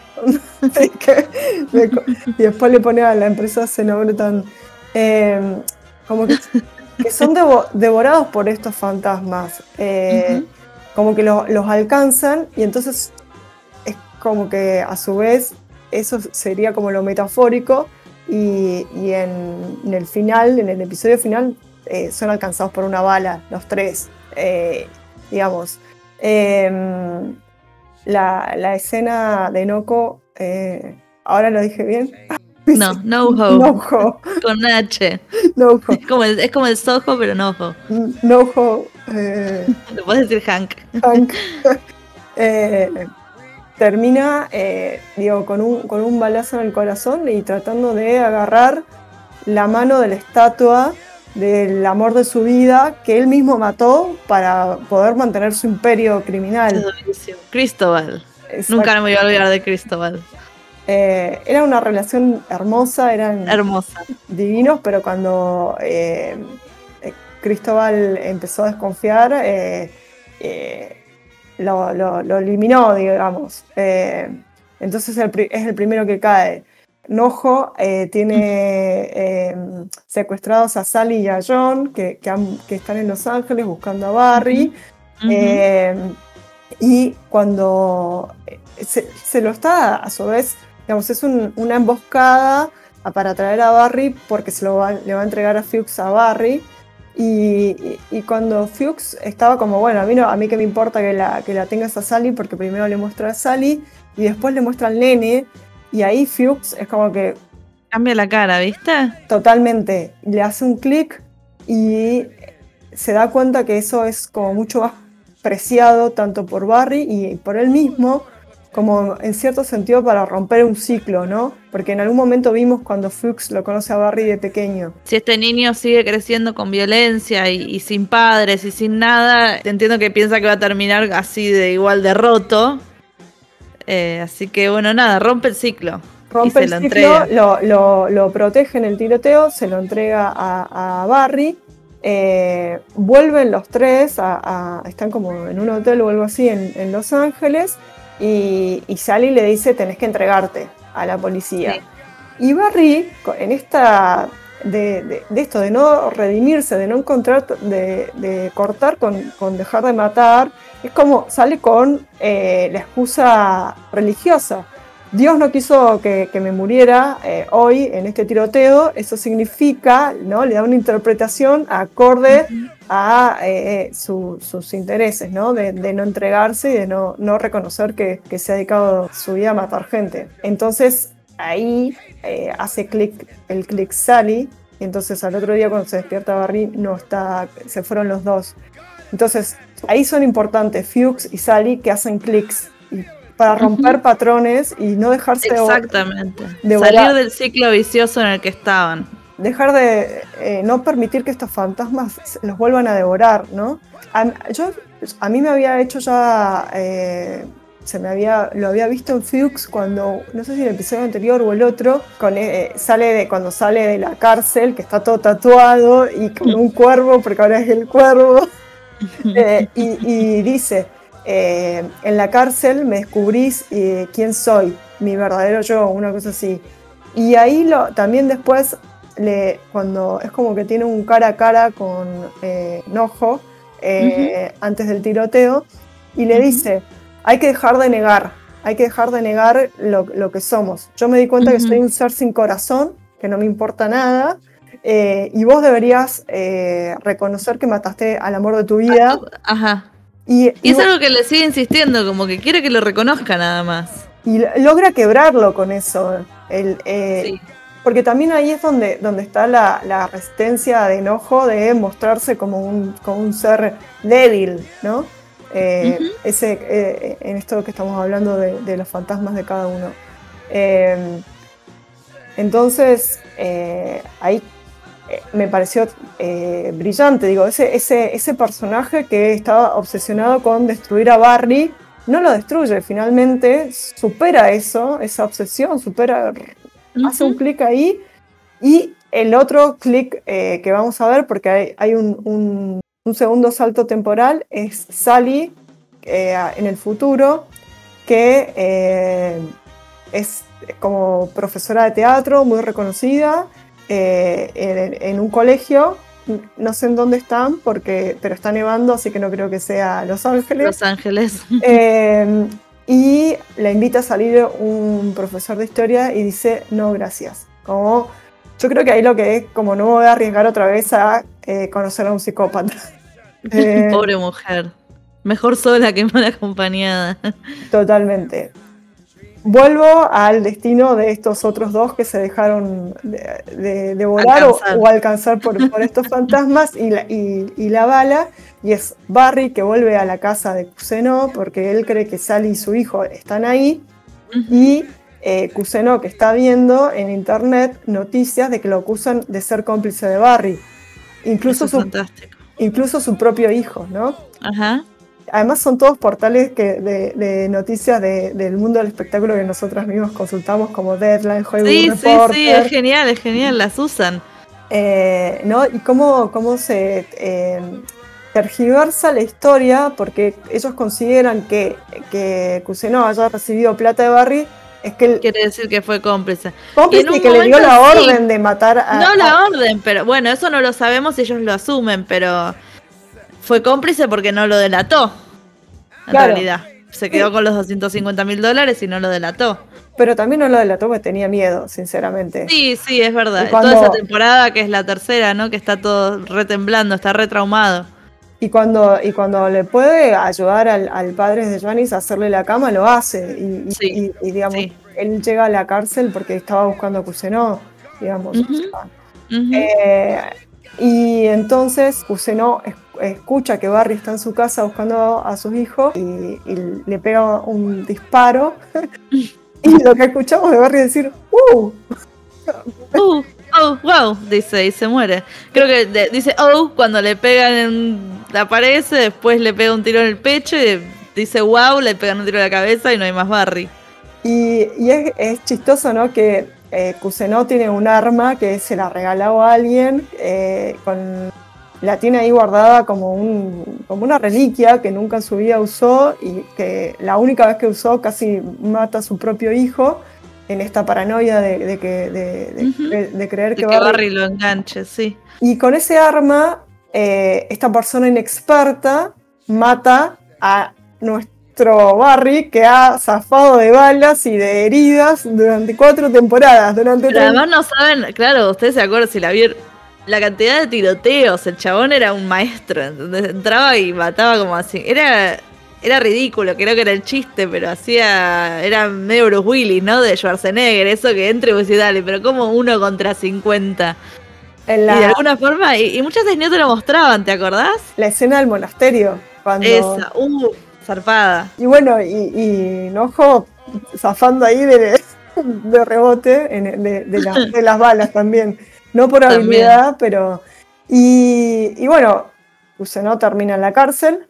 Y después le pone a la empresa ese nombre tan... como que son devorados por estos fantasmas. Como que los alcanzan y entonces es como que a su vez eso sería como lo metafórico. y en el final, en el episodio final, son alcanzados por una bala, los tres, digamos. La escena de Noko, ahora lo dije bien. No, no-ho. No-ho. Con H. No-ho. Es como el Soho, pero no-ho. No-ho. Le puedes decir Hank. Hank. Termina, con un balazo en el corazón y tratando de agarrar la mano de la estatua del amor de su vida que él mismo mató para poder mantener su imperio criminal. Cristóbal. Exacto. Nunca me voy a olvidar de Cristóbal. Era una relación hermosa, eran divinos, pero cuando Cristóbal empezó a desconfiar, lo eliminó, digamos. Entonces es el primero que cae. Nojo tiene secuestrados a Sally y a John, que están en Los Ángeles buscando a Barry. Y cuando se lo está, a su vez, digamos, es una emboscada para traer a Barry, porque le va a entregar a Fuchs a Barry. Y cuando Fuchs estaba como, bueno, a mí que me importa que la tengas a Sally, porque primero le muestra a Sally y después le muestra al nene, y ahí Fuchs es como que cambia la cara, ¿viste? Totalmente, le hace un clic y se da cuenta que eso es como mucho más preciado tanto por Barry y por él mismo, como en cierto sentido para romper un ciclo, ¿no? Porque en algún momento vimos cuando Fuchs lo conoce a Barry de pequeño. Si este niño sigue creciendo con violencia y sin padres y sin nada, entiendo que piensa que va a terminar así de igual de roto. Así que bueno, nada, rompe el ciclo. Rompe el ciclo, lo protege en el tiroteo, se lo entrega a Barry. Vuelven los tres, están como en un hotel o algo así en Los Ángeles. Y Sally le dice, tenés que entregarte a la policía. Sí. Y Barry, en esta de esto de no redimirse, de no encontrar, de cortar con dejar de matar, es como sale con la excusa religiosa. Dios no quiso que me muriera hoy en este tiroteo, eso significa, ¿no? Le da una interpretación acorde a sus intereses, ¿no? De no entregarse y de no reconocer que se ha dedicado su vida a matar gente. Entonces ahí hace el clic Sally, y entonces al otro día cuando se despierta Barry no está, se fueron los dos. Entonces ahí son importantes Fuchs y Sally que hacen clics para romper patrones y no dejarse exactamente de salir del ciclo vicioso en el que estaban, dejar de no permitir que estos fantasmas los vuelvan a devorar, ¿no? A mí me había hecho ya lo había visto en Fuchs cuando, no sé si el episodio anterior o el otro, cuando sale de la cárcel, que está todo tatuado y con un cuervo, porque ahora es el cuervo, y dice, en la cárcel me descubrís quién soy, mi verdadero yo, una cosa así. Y ahí también después, cuando es como que tiene un cara a cara con Nojo, antes del tiroteo, y le dice, hay que dejar de negar lo que somos. Yo me di cuenta que soy un ser sin corazón, que no me importa nada, y vos deberías reconocer que mataste al amor de tu vida. Ajá. Y es algo que le sigue insistiendo, como que quiere que lo reconozca nada más. Y logra quebrarlo con eso. Sí. Porque también ahí es donde está la resistencia de enojo de mostrarse como un ser débil, ¿no? En esto que estamos hablando de los fantasmas de cada uno. Entonces, ahí me pareció brillante, digo, ese personaje que estaba obsesionado con destruir a Barry, no lo destruye, finalmente supera esa obsesión, hace un clic ahí, y el otro clic que vamos a ver, porque hay un segundo salto temporal, es Sally en el futuro, que es como profesora de teatro, muy reconocida, en un colegio, no sé en dónde están, pero está nevando, así que no creo que sea Los Ángeles. Los Ángeles. Y la invita a salir un profesor de historia y dice, no, gracias. Como, yo creo que ahí lo que es, como no me voy a arriesgar otra vez a conocer a un psicópata. Pobre mujer. Mejor sola que mal acompañada. Totalmente. Vuelvo al destino de estos otros dos que se dejaron de volar o alcanzar por estos fantasmas y la bala. Y es Barry que vuelve a la casa de Kusenó porque él cree que Sally y su hijo están ahí. Y Kusenó que está viendo en internet noticias de que lo acusan de ser cómplice de Barry. Incluso su propio hijo, ¿no? Ajá. Además son todos portales de noticias del mundo del espectáculo que nosotros mismos consultamos como Deadline, Hollywood Reporter. Sí, es genial, las usan. ¿No? Y cómo se tergiversa la historia, porque ellos consideran que Kusenó haya recibido plata de Barry, es que quiere decir que fue cómplice. Y que le dio la orden de matar a... No la orden, pero bueno, eso no lo sabemos y ellos lo asumen, pero... Fue cómplice porque no lo delató, en realidad. Se quedó con los $250,000 y no lo delató. Pero también no lo delató porque tenía miedo, sinceramente. Sí, es verdad. Toda esa temporada, que es la tercera, ¿no? Que está todo retemblando, está retraumado. Y cuando le puede ayudar al padre de Janice a hacerle la cama, lo hace. Y digamos, él llega a la cárcel porque estaba buscando a Kusenó, digamos. Y entonces Kusenó escucha que Barry está en su casa buscando a sus hijos y le pega un disparo. Y lo que escuchamos de Barry es decir, ¡oh, wow! Dice, y se muere. Creo que dice, cuando le pegan en la pared, después le pega un tiro en el pecho y dice, wow, le pegan un tiro en la cabeza y no hay más Barry. Y es chistoso, ¿no? Que Kusenó tiene un arma que se la regaló a alguien, la tiene ahí guardada como una reliquia que nunca en su vida usó y que la única vez que usó casi mata a su propio hijo en esta paranoia de creer que Barry lo enganche, sí. Y con ese arma, esta persona inexperta mata a nuestro Barry, que ha zafado de balas y de heridas durante 4 temporadas. Pero además no saben, claro, ustedes se acuerdan si la vieron, la cantidad de tiroteos, el chabón era un maestro, entonces entraba y mataba como así. Era ridículo, creo que era el chiste, pero era medio Bruce Willis, ¿no? De Schwarzenegger, eso que entre y vos decís, dale, pero como 1 contra 50. Y de alguna forma, y muchas veces no te lo mostraban, ¿te acordás? La escena del monasterio. Esa, zarpada. Y bueno, y Nojo zafando ahí de rebote de las balas también. No por habilidad, pero... Y bueno, Kusenó termina en la cárcel.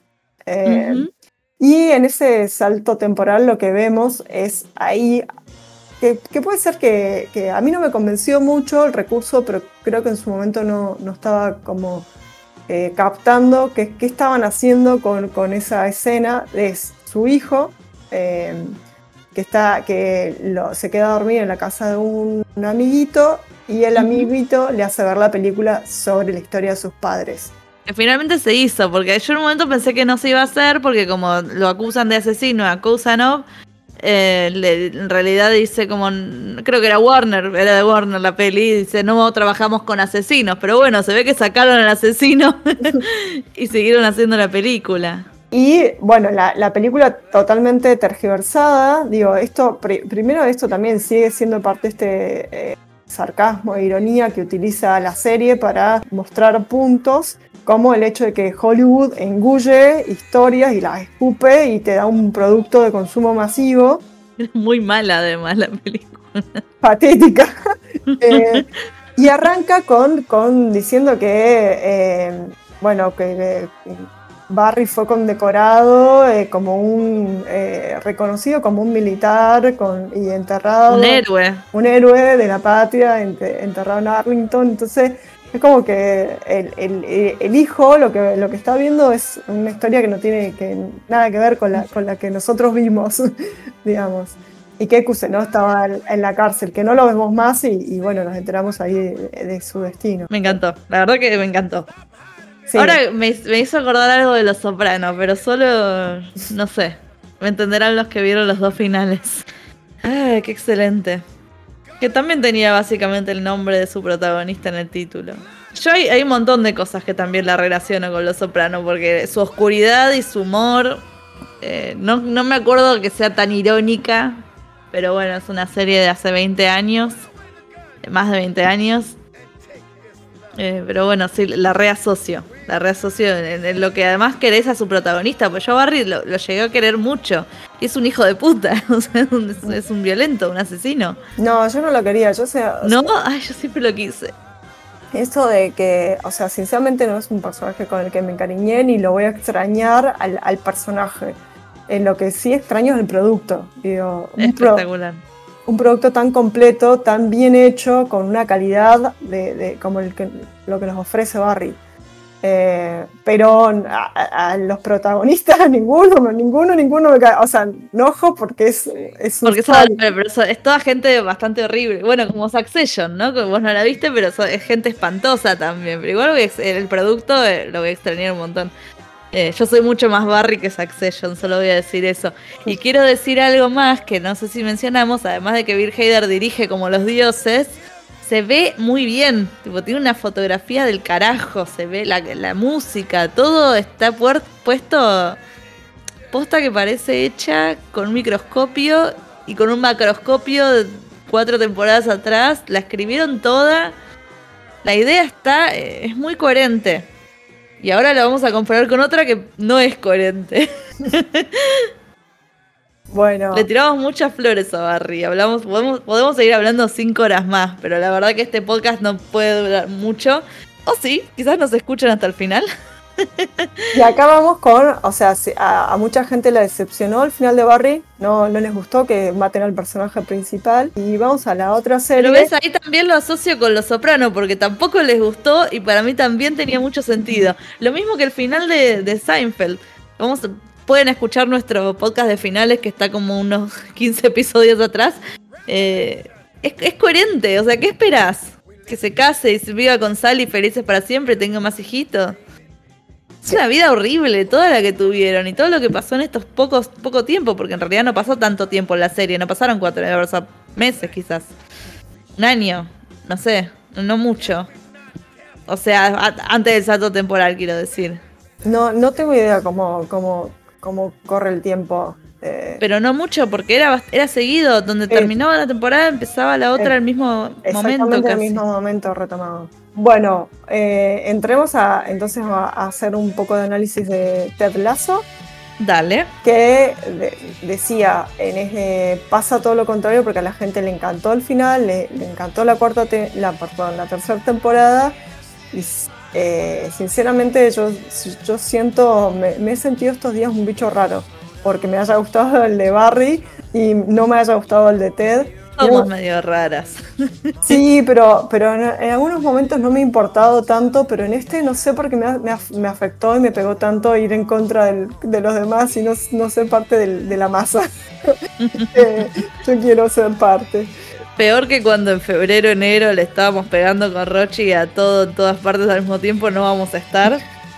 Y en ese salto temporal lo que vemos es ahí... Que puede ser que a mí no me convenció mucho el recurso, pero creo que en su momento no estaba como captando qué estaban haciendo con esa escena de su hijo, se queda a dormir en la casa de un amiguito y el amiguito le hace ver la película sobre la historia de sus padres. Que finalmente se hizo, porque yo en un momento pensé que no se iba a hacer, porque como lo acusan de asesino a Kusenó, en realidad dice como, creo que era de Warner la peli, dice no trabajamos con asesinos, pero bueno, se ve que sacaron al asesino y siguieron haciendo la película. Y bueno, la película totalmente tergiversada, digo, primero esto también sigue siendo parte de este sarcasmo e ironía que utiliza la serie para mostrar puntos, como el hecho de que Hollywood engulle historias y las escupe y te da un producto de consumo masivo. Es muy mala además la película. Patética. Y arranca con diciendo que, que Barry fue condecorado como reconocido como un militar y enterrado. Un héroe de la patria, enterrado en Arlington. Entonces es como que el hijo lo que está viendo es una historia que no tiene nada que ver con la que nosotros vimos, digamos. Y que Kusenó estaba en la cárcel, que no lo vemos más y bueno, nos enteramos ahí de su destino. Me encantó, la verdad que me encantó. Sí. Ahora me hizo acordar algo de Los Sopranos, pero solo, no sé, me entenderán los que vieron los 2 finales. ¡Ay, qué excelente! Que también tenía básicamente el nombre de su protagonista en el título. Yo hay un montón de cosas que también la relaciono con Los Soprano, porque su oscuridad y su humor, no me acuerdo que sea tan irónica, pero bueno, es una serie de hace 20 años, más de 20 años. Pero bueno, sí, la reasocio en lo que además querés a su protagonista, pues yo a Barry lo llegué a querer mucho. Y es un hijo de puta, o sea, es un violento, un asesino. No, yo no lo quería, yo ¿No? Ay, yo siempre lo quise. Eso de que, o sea, sinceramente no es un personaje con el que me encariñé ni lo voy a extrañar al personaje. Lo que sí extraño es el producto. Digo, espectacular. Un producto tan completo, tan bien hecho, con una calidad como lo que nos ofrece Barry. Pero a los protagonistas ninguno me cae. O sea, enojo porque es porque pero es toda gente bastante horrible. Bueno, como Succession, ¿no? Que vos no la viste, pero es gente espantosa también. Pero igual el producto lo voy a extrañar un montón. Yo soy mucho más Barry que Succession, solo voy a decir eso. Y quiero decir algo más que no sé si mencionamos, además de que Bill Hader dirige como los dioses, se ve muy bien, tipo, tiene una fotografía del carajo, se ve la música, todo está puesto, posta que parece hecha con un microscopio y con un macroscopio de 4 temporadas atrás, la escribieron toda, la idea es muy coherente. Y ahora la vamos a comparar con otra que no es coherente. Bueno. Le tiramos muchas flores a Barry. Podemos seguir hablando 5 horas más, pero la verdad que este podcast no puede durar mucho. O sí, quizás nos escuchen hasta el final. Y acá vamos con, o sea, a mucha gente la decepcionó el final de Barry, no les gustó que maten al personaje principal. Y vamos a la otra serie. Pero ves, ahí también lo asocio con Los Soprano, porque tampoco les gustó y para mí también tenía mucho sentido. Lo mismo que el final de Seinfeld. Pueden escuchar nuestro podcast de finales que está como unos 15 episodios atrás. Es coherente, o sea, ¿qué esperás? ¿Que se case y se viva con Sally felices para siempre y tenga más hijitos? Es una vida horrible, toda la que tuvieron y todo lo que pasó en estos poco tiempo, porque en realidad no pasó tanto tiempo en la serie, no pasaron 4 meses quizás, un año, no sé, no mucho. O sea, antes del salto temporal, quiero decir. No tengo idea cómo corre el tiempo. Pero no mucho, porque era seguido, donde terminaba la temporada empezaba la otra al mismo momento. Exactamente al mismo momento retomado. Bueno, entremos entonces a hacer un poco de análisis de Ted Lasso. Dale. Que decía, pasa todo lo contrario porque a la gente le encantó el final, le encantó la tercera temporada y sinceramente yo siento, me he sentido estos días un bicho raro porque me haya gustado el de Barry y no me haya gustado el de Ted. Somos medio raras. Sí, pero en algunos momentos no me ha importado tanto, pero en este no sé por qué me afectó y me pegó tanto ir en contra de los demás y no ser parte de la masa. Yo quiero ser parte. Peor que cuando en febrero, enero le estábamos pegando con Rochi a todo en todas partes al mismo tiempo, no vamos a estar.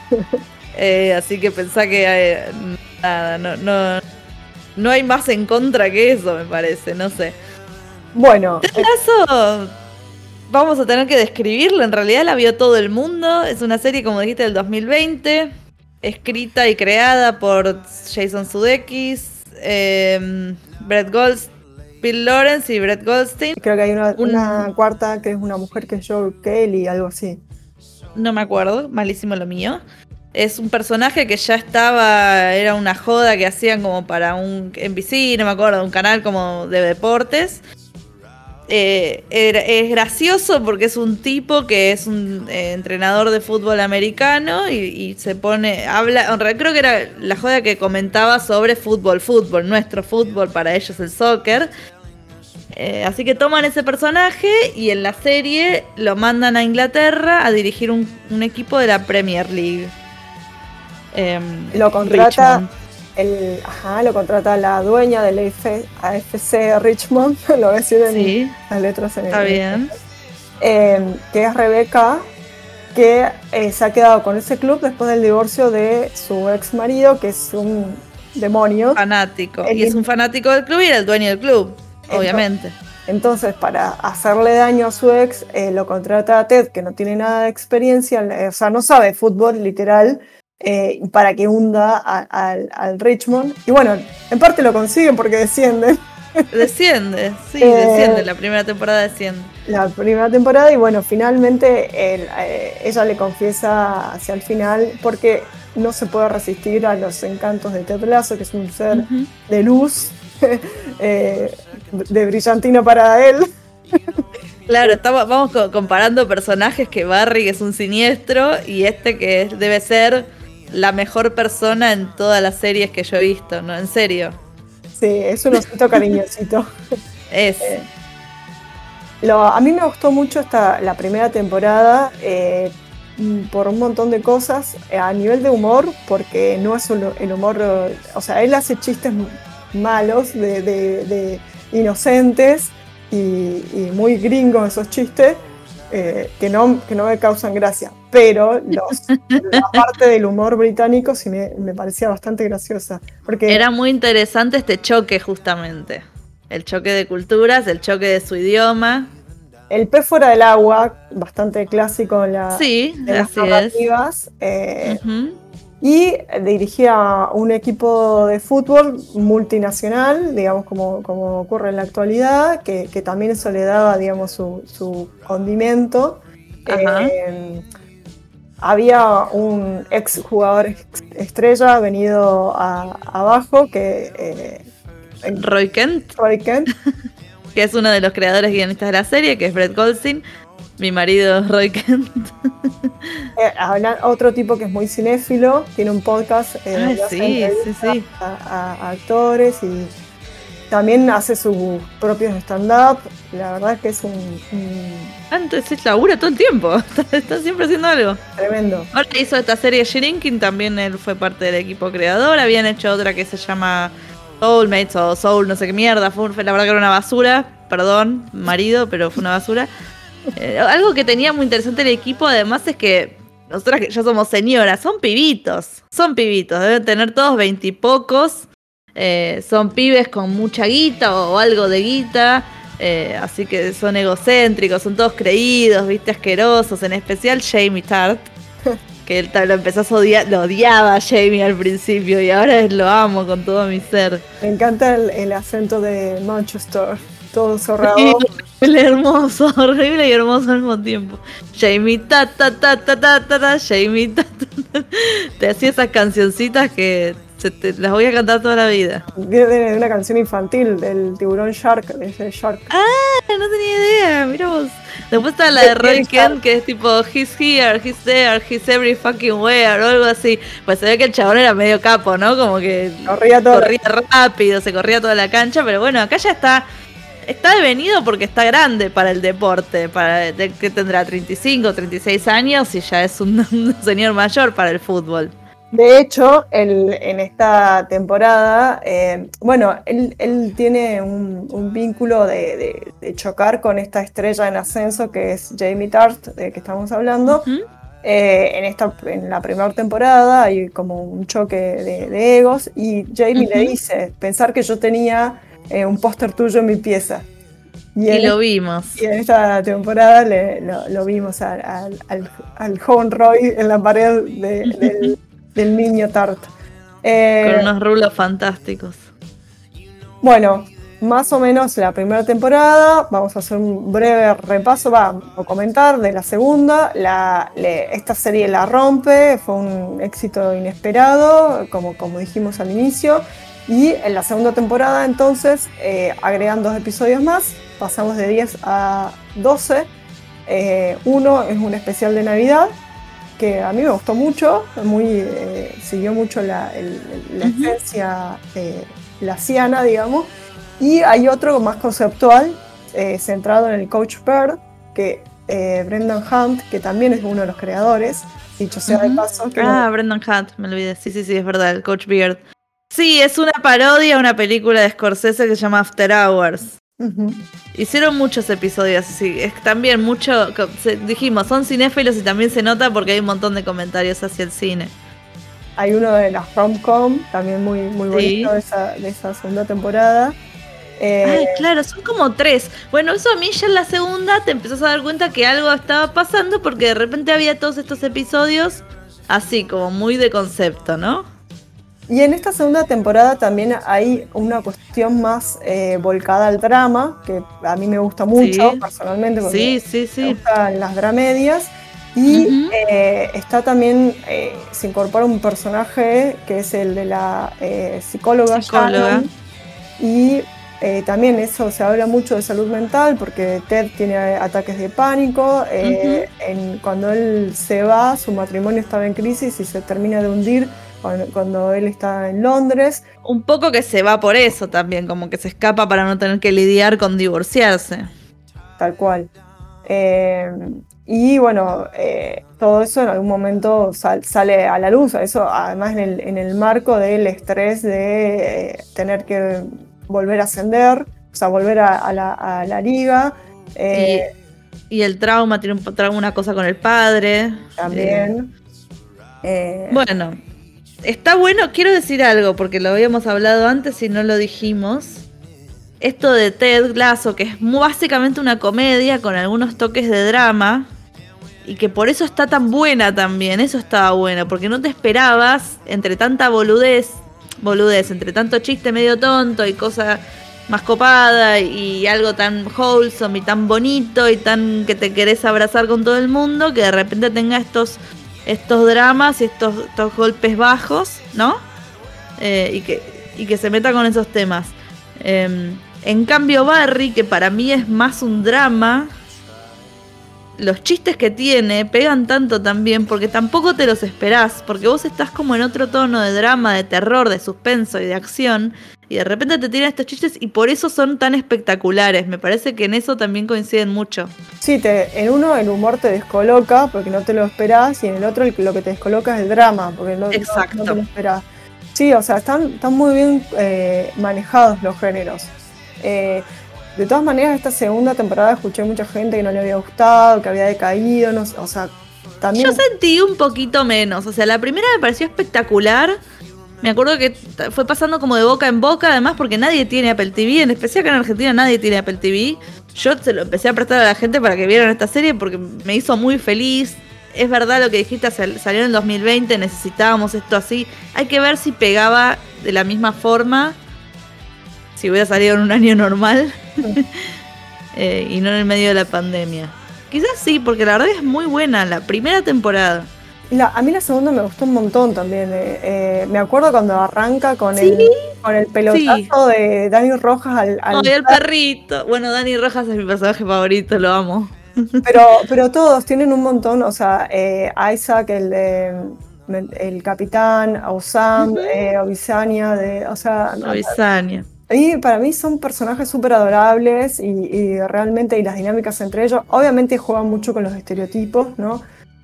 Así que pensá que nada, no hay más en contra que eso, me parece, no sé. Bueno, Ted Lasso, vamos a tener que describirlo. En realidad la vio todo el mundo. Es una serie, como dijiste, del 2020. Escrita y creada por Jason Sudeikis, Bill Lawrence y Brett Goldstein. Creo que hay una cuarta que es una mujer que es Joel Kelly, algo así. No me acuerdo, malísimo lo mío. Es un personaje que ya era una joda que hacían como para un NBC, no me acuerdo, un canal como de deportes. Es gracioso porque es un tipo que es un entrenador de fútbol americano y se habla, creo que era la joda que comentaba sobre fútbol, nuestro fútbol, para ellos el soccer. Así que toman ese personaje y en la serie lo mandan a Inglaterra a dirigir un equipo de la Premier League. Lo contrata lo contrata la dueña del AFC Richmond, lo voy a decir en las letras en Está bien. Que es Rebecca, que se ha quedado con ese club después del divorcio de su ex marido, que es un demonio. Fanático. Y es un fanático del club y era el dueño del club, obviamente. Entonces, para hacerle daño a su ex, lo contrata a Ted, que no tiene nada de experiencia, o sea, no sabe fútbol, literal, para que hunda al Richmond. Y bueno, en parte lo consiguen porque descienden. Desciende, sí, desciende, la primera temporada desciende. La primera temporada, y bueno, finalmente ella le confiesa hacia el final, porque no se puede resistir a los encantos de Ted Lasso, que es un ser de luz, de brillantina para él. Claro, vamos comparando personajes, que Barry, que es un siniestro, y que debe ser la mejor persona en todas las series que yo he visto, ¿no? En serio. Sí, es un osito cariñosito. Es. A mí me gustó mucho la primera temporada por un montón de cosas, a nivel de humor, porque no es el humor, o sea, él hace chistes malos, de inocentes y muy gringos esos chistes, que no me causan gracia, pero la parte del humor británico sí me parecía bastante graciosa. Porque era muy interesante este choque, justamente. El choque de culturas, el choque de su idioma. El pez fuera del agua, bastante clásico en las narrativas. Y dirigía un equipo de fútbol multinacional, digamos, como ocurre en la actualidad, que también eso le daba, digamos, su condimento. Había un ex jugador estrella venido abajo, Roy Kent. Que es uno de los creadores guionistas de la serie, que es Brett Goldstein. Mi marido es Roy Kent. Otro tipo que es muy cinéfilo, tiene un podcast sí. A actores, y también hace sus propios stand-up. La verdad es que es Entonces labura todo el tiempo, está siempre haciendo algo. Tremendo. Ahora hizo esta serie Shrinking, también él fue parte del equipo creador. Habían hecho otra que se llama Soulmates o Soul, no sé qué mierda. La verdad que era una basura, perdón, marido, pero fue una basura. Algo que tenía muy interesante el equipo, además, es que nosotras, que ya somos señoras, son pibitos, deben tener todos 20 y pocos. Son pibes con mucha guita o algo de guita, así que son egocéntricos, son todos creídos, viste, asquerosos, en especial Jamie Tart, que él lo empezás a odiar, lo odiaba a Jamie al principio y ahora lo amo con todo mi ser. Me encanta el acento de Manchester, todo zorrado. Horrible y hermoso al mismo tiempo. Jamie Jamie te hacía esas cancioncitas que las voy a cantar toda la vida. De una canción infantil del tiburón Shark, de ese Shark. No tenía idea, mira vos. Después está la de Roy Kent, que es tipo he's here, he's there, he's every fucking where, o algo así. Pues se ve que el chabón era medio capo, ¿no? Como que corría rápido, se corría toda la cancha, pero bueno, acá ya está devenido porque está grande para el deporte, que tendrá 35, 36 años y ya es un señor mayor para el fútbol. De hecho, en esta temporada, él tiene un vínculo de chocar con esta estrella en ascenso que es Jamie Tart, de que estamos hablando. En la primera temporada hay como un choque de egos, y Jamie le dice, pensar que yo tenía un póster tuyo en mi pieza. Y lo vimos. Y en esta temporada lo vimos al Joan Roy en la pared del niño Tart. Con unos rulos fantásticos. Bueno, más o menos la primera temporada. Vamos a hacer un breve repaso, o comentar de la segunda. Esta serie la rompe, fue un éxito inesperado, como dijimos al inicio. Y en la segunda temporada, entonces, agregan 2 episodios más, pasamos de 10 a 12. Uno es un especial de Navidad, que a mí me gustó mucho, siguió mucho la esencia laciana, digamos. Y hay otro más conceptual, centrado en el Coach Bird, que Brendan Hunt, que también es uno de los creadores, dicho sea de paso. Brendan Hunt, me olvidé, sí, es verdad, el Coach Beard. Sí, es una parodia a una película de Scorsese que se llama After Hours. Hicieron muchos episodios así, es también mucho, dijimos, son cinéfilos y también se nota porque hay un montón de comentarios hacia el cine. Hay uno de las rom-com, también muy bonito de esa segunda temporada. Ay, claro, son como 3. Bueno, eso a mí ya en la segunda te empezás a dar cuenta que algo estaba pasando porque de repente había todos estos episodios así, como muy de concepto, ¿no? Y en esta segunda temporada también hay una cuestión más volcada al drama, que a mí me gusta mucho personalmente, porque me gustan las dramedias. Y está también, se incorpora un personaje que es el de la psicóloga. Shannon, y también eso se habla mucho de salud mental porque Ted tiene ataques de pánico. Cuando él se va, su matrimonio estaba en crisis y se termina de hundir cuando él está en Londres. Un poco que se va por eso también, como que se escapa para no tener que lidiar con divorciarse. Tal cual. Y bueno, todo eso en algún momento sale a la luz. Eso además en el marco del estrés de tener que volver a ascender, o sea, volver a la liga. Y el trauma, tiene una cosa con el padre. También. Bueno, está bueno, quiero decir algo, porque lo habíamos hablado antes y no lo dijimos. Esto de Ted Lasso, que es básicamente una comedia con algunos toques de drama, y que por eso está tan buena también, eso estaba bueno, porque no te esperabas, entre tanta boludez, entre tanto chiste medio tonto y cosa más copada y algo tan wholesome y tan bonito y tan que te querés abrazar con todo el mundo, que de repente tenga estos dramas y estos golpes bajos, ¿no? Y que se meta con esos temas. En cambio Barry, que para mí es más un drama, los chistes que tiene pegan tanto también porque tampoco te los esperás, porque vos estás como en otro tono de drama, de terror, de suspenso y de acción, y de repente te tiran estos chistes y por eso son tan espectaculares. Me parece que en eso también coinciden mucho. Sí, en uno el humor te descoloca porque no te lo esperás, y en el otro lo que te descoloca es el drama, porque no te lo esperás. Sí, o sea, están muy bien manejados los géneros. De todas maneras, esta segunda temporada escuché mucha gente que no le había gustado, que había decaído, no, o sea, también... Yo sentí un poquito menos, o sea, la primera me pareció espectacular. Me acuerdo que fue pasando como de boca en boca, además porque nadie tiene Apple TV, en especial acá en Argentina nadie tiene Apple TV. Yo se lo empecé a prestar a la gente para que vieran esta serie porque me hizo muy feliz. Es verdad lo que dijiste, salió en el 2020, necesitábamos esto así. Hay que ver si pegaba de la misma forma si hubiera salido en un año normal y no en el medio de la pandemia. Quizás sí, porque la verdad es muy buena la primera temporada. A mí la segunda me gustó un montón también. Me acuerdo cuando arranca con el pelotazo de Dani Rojas al el perrito. Bueno, Dani Rojas es mi personaje favorito, lo amo. Pero todos tienen un montón, o sea, Isaac, el capitán, Osam, Obisania, Obisania. Y para mí son personajes súper adorables y realmente, y las dinámicas entre ellos, obviamente juegan mucho con los estereotipos, ¿no?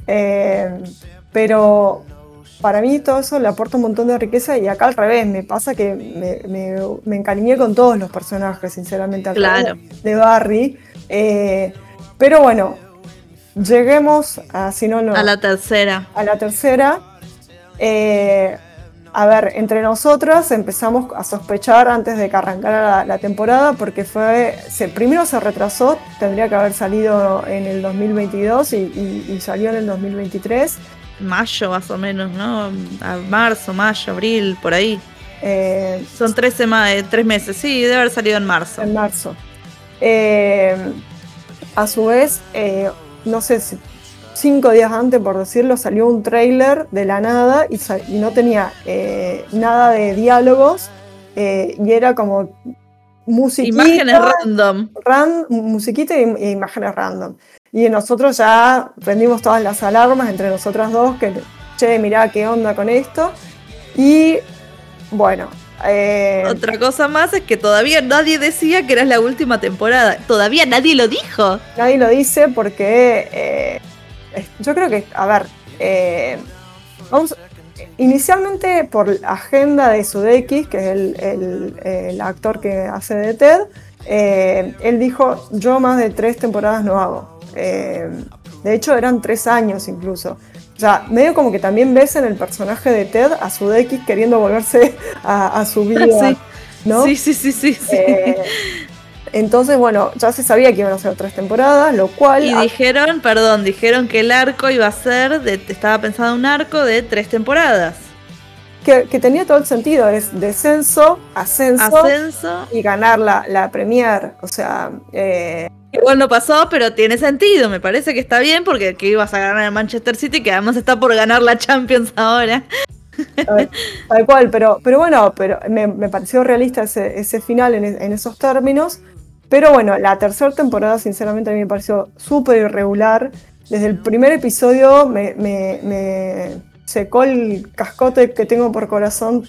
Pero para mí todo eso le aporta un montón de riqueza, y acá al revés, me pasa que me encariñé con todos los personajes, sinceramente, al revés de Barry. Pero bueno, lleguemos a la tercera. A ver, entre nosotras empezamos a sospechar antes de que arrancara la temporada, porque primero se retrasó, tendría que haber salido en el 2022 y salió en el 2023. Mayo más o menos, ¿no? Marzo, mayo, abril, por ahí. Son 3 meses, sí, debe haber salido en marzo. En marzo. A su vez, no sé si 5 días antes, por decirlo, salió un tráiler de la nada y no tenía nada de diálogos, y era como musiquita, imágenes random. Musiquita e imágenes random. Y nosotros ya prendimos todas las alarmas entre nosotras dos, que, mirá qué onda con esto. Y bueno... Otra cosa más es que todavía nadie decía que era la última temporada. Todavía nadie lo dijo. Nadie lo dice porque yo creo que, a ver, inicialmente por agenda de Sudeikis, que es el actor que hace de Ted, él dijo, yo más de 3 temporadas no hago. De hecho eran 3 años incluso. O sea, medio como que también ves en el personaje de Ted a Sudeikis queriendo volverse a su vida. ¿no? Sí. Entonces, bueno, ya se sabía que iban a ser 3 temporadas, lo cual... Y dijeron que el arco iba a ser, estaba pensado un arco de 3 temporadas. Que tenía todo el sentido, es descenso, ascenso y ganar la Premier, o sea... Igual no pasó, pero tiene sentido, me parece que está bien, porque que ibas a ganar el Manchester City, que además está por ganar la Champions ahora. Tal cual, pero bueno, me pareció realista ese final en esos términos. Pero bueno, la tercera temporada sinceramente a mí me pareció súper irregular. Desde el primer episodio me secó el cascote que tengo por corazón,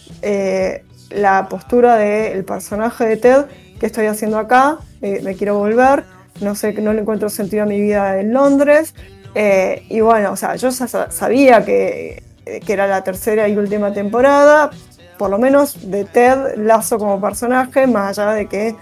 la postura del personaje de Ted. ¿Qué estoy haciendo acá? Me quiero volver. No sé, no le encuentro sentido a mi vida en Londres. Y bueno, o sea, yo sabía que era la tercera y última temporada, por lo menos de Ted Lasso como personaje, más allá de que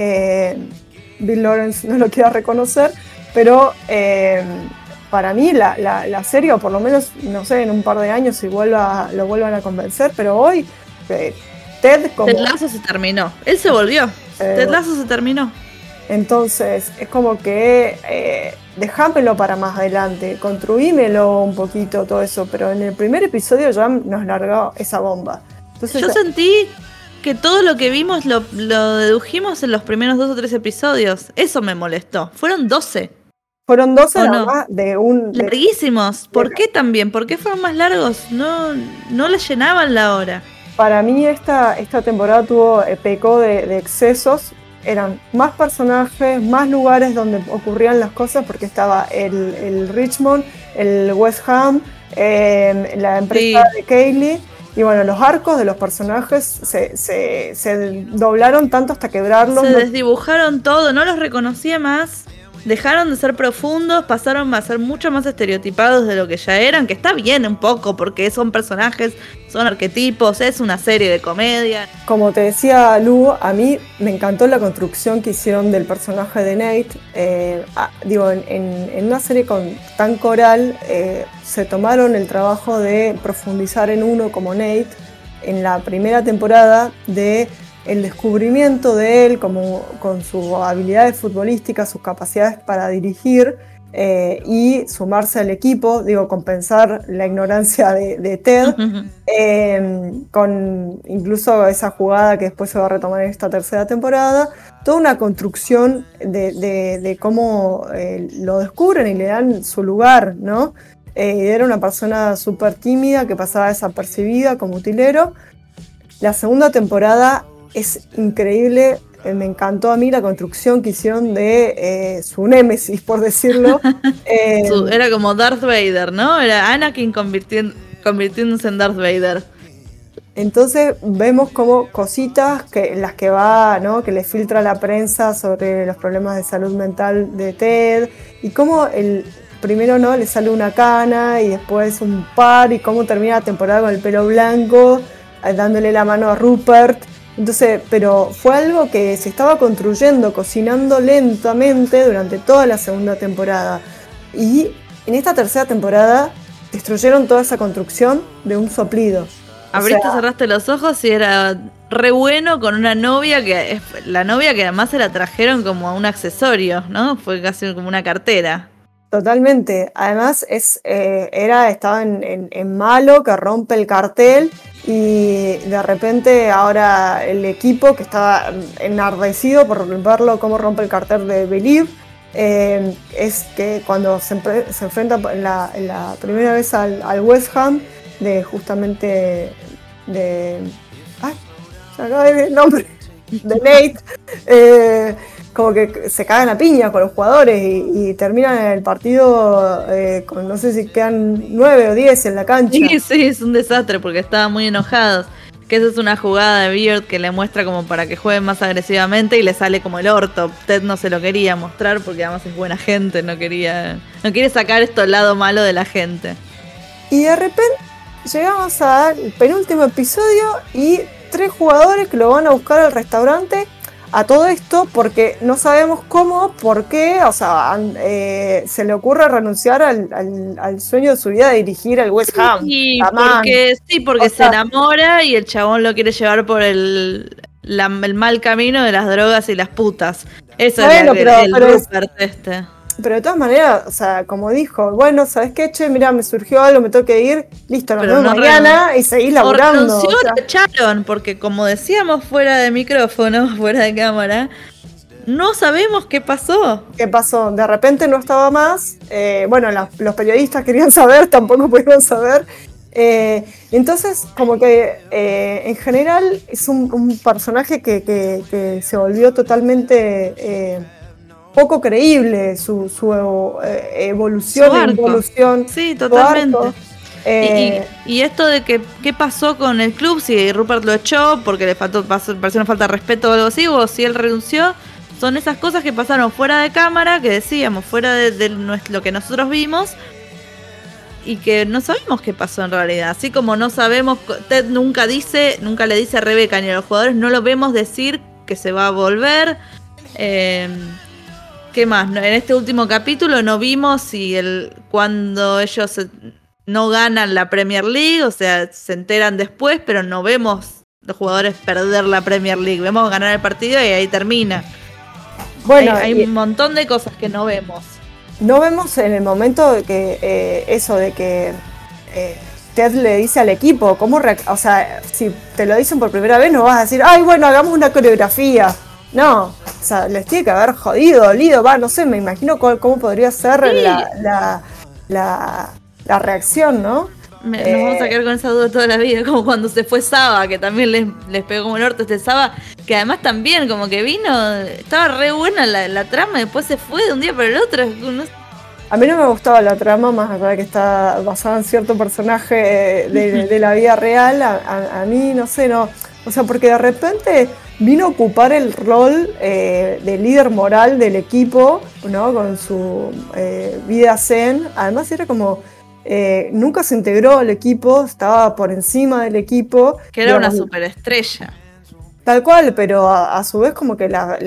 Bill Lawrence no lo quiera reconocer, pero para mí la serie, o por lo menos, no sé, en un par de años lo vuelvan a convencer, pero hoy Ted como... Ted Lasso se terminó, él se volvió, Ted Lasso se terminó. Entonces es como que dejámelo para más adelante, construímelo un poquito todo eso, pero en el primer episodio ya nos largó esa bomba. Entonces, yo sentí que todo lo que vimos lo dedujimos en los primeros 2 o 3 episodios. Eso me molestó. Fueron 12. Fueron 12 nada más de un... Larguísimos. ¿Por qué también? ¿Por qué fueron más largos? No les llenaban la hora. Para mí esta temporada pecó de excesos. Eran más personajes, más lugares donde ocurrían las cosas, porque estaba el Richmond, el West Ham, la empresa de Kaylee. Y bueno, los arcos de los personajes se doblaron tanto hasta quebrarlos. Se desdibujaron todo, no los reconocía más. Dejaron de ser profundos, pasaron a ser mucho más estereotipados de lo que ya eran, que está bien un poco, porque son personajes, son arquetipos, es una serie de comedia. Como te decía Lu, a mí me encantó la construcción que hicieron del personaje de Nate. En una serie tan coral, se tomaron el trabajo de profundizar en uno como Nate, en la primera temporada, de el descubrimiento de él con sus habilidades futbolísticas, sus capacidades para dirigir y sumarse al equipo, compensar la ignorancia de Ted, con incluso esa jugada que después se va a retomar en esta tercera temporada, toda una construcción de cómo lo descubren y le dan su lugar, ¿no? Era una persona súper tímida que pasaba desapercibida como utilero. La segunda temporada es increíble, me encantó a mí la construcción que hicieron de su némesis, por decirlo. Era como Darth Vader, ¿no? Era Anakin convirtiéndose en Darth Vader. Entonces vemos como cositas en las que va, ¿no? Que le filtra la prensa sobre los problemas de salud mental de Ted, y cómo primero, ¿no? Le sale una cana y después un par, y cómo termina la temporada con el pelo blanco, dándole la mano a Rupert. Entonces, pero fue algo que se estaba construyendo, cocinando lentamente durante toda la segunda temporada. Y en esta tercera temporada destruyeron toda esa construcción de un soplido. Abriste, cerraste los ojos y era re bueno, con una novia que además se la trajeron como un accesorio, ¿no? Fue casi como una cartera. Totalmente. Además estaba en malo, que rompe el cartel, y de repente ahora el equipo, que estaba enardecido por verlo cómo rompe el cartel de Believe, es que cuando se enfrenta en la primera vez al West Ham, justamente de se acaba de ver el nombre de Nate, como que se cagan a piña con los jugadores y terminan el partido con, no sé si quedan 9 o 10 en la cancha. Sí, es un desastre porque estaban muy enojados. Que esa es una jugada de Beard que le muestra como para que jueguen más agresivamente y le sale como el orto. Ted no se lo quería mostrar porque además es buena gente, no quiere sacar esto al lado malo de la gente. Y de repente llegamos al penúltimo episodio y 3 jugadores que lo van a buscar al restaurante. A todo esto porque no sabemos cómo, por qué, o sea, se le ocurre renunciar al sueño de su vida de dirigir al West Ham. Sí, porque se enamora y el chabón lo quiere llevar por el mal camino de las drogas y las putas. Eso bueno, es el Rupert este. Pero de todas maneras, o sea, como dijo, bueno, ¿sabes qué? Che, mira, me surgió algo, me tengo que ir, listo, nos vemos mañana y seguís laburando. O sea, echaron, porque como decíamos fuera de micrófono, fuera de cámara, no sabemos qué pasó. ¿Qué pasó? De repente no estaba más. Bueno, los periodistas querían saber, tampoco pudieron saber. Entonces, como que en general es un personaje que se volvió totalmente poco creíble, su evolución e involución. Sí, totalmente. Y esto de que qué pasó con el club, si Rupert lo echó porque le pareció una falta de respeto o algo así, o si él renunció, son esas cosas que pasaron fuera de cámara, que decíamos, fuera de lo que nosotros vimos, y que no sabemos qué pasó en realidad. Así como no sabemos, Ted nunca le dice a Rebecca ni a los jugadores, no lo vemos decir que se va a volver. ¿Qué más? En este último capítulo no vimos si cuando ellos no ganan la Premier League, o sea, se enteran después, pero no vemos los jugadores perder la Premier League. Vemos ganar el partido y ahí termina. Bueno, hay un montón de cosas que no vemos. No vemos en el momento de que eso de que Ted le dice al equipo, o sea, si te lo dicen por primera vez no vas a decir, ay, bueno, hagamos una coreografía. No, o sea, les tiene que haber jodido, dolido, no sé, me imagino cómo podría ser sí. la reacción, ¿no? Nos vamos a quedar con esa duda toda la vida, como cuando se fue Saba, que también les pegó como el orto este Saba, que además también como que vino, estaba re buena la trama, y después se fue de un día para el otro. A mí no me gustaba la trama, más allá de que está basada en cierto personaje de la vida real, a mí no sé, no, o sea, porque de repente vino a ocupar el rol de líder moral del equipo, ¿no? Con su vida zen, además era como... nunca se integró al equipo, estaba por encima del equipo. Que era una superestrella. Tal cual, pero a su vez como que la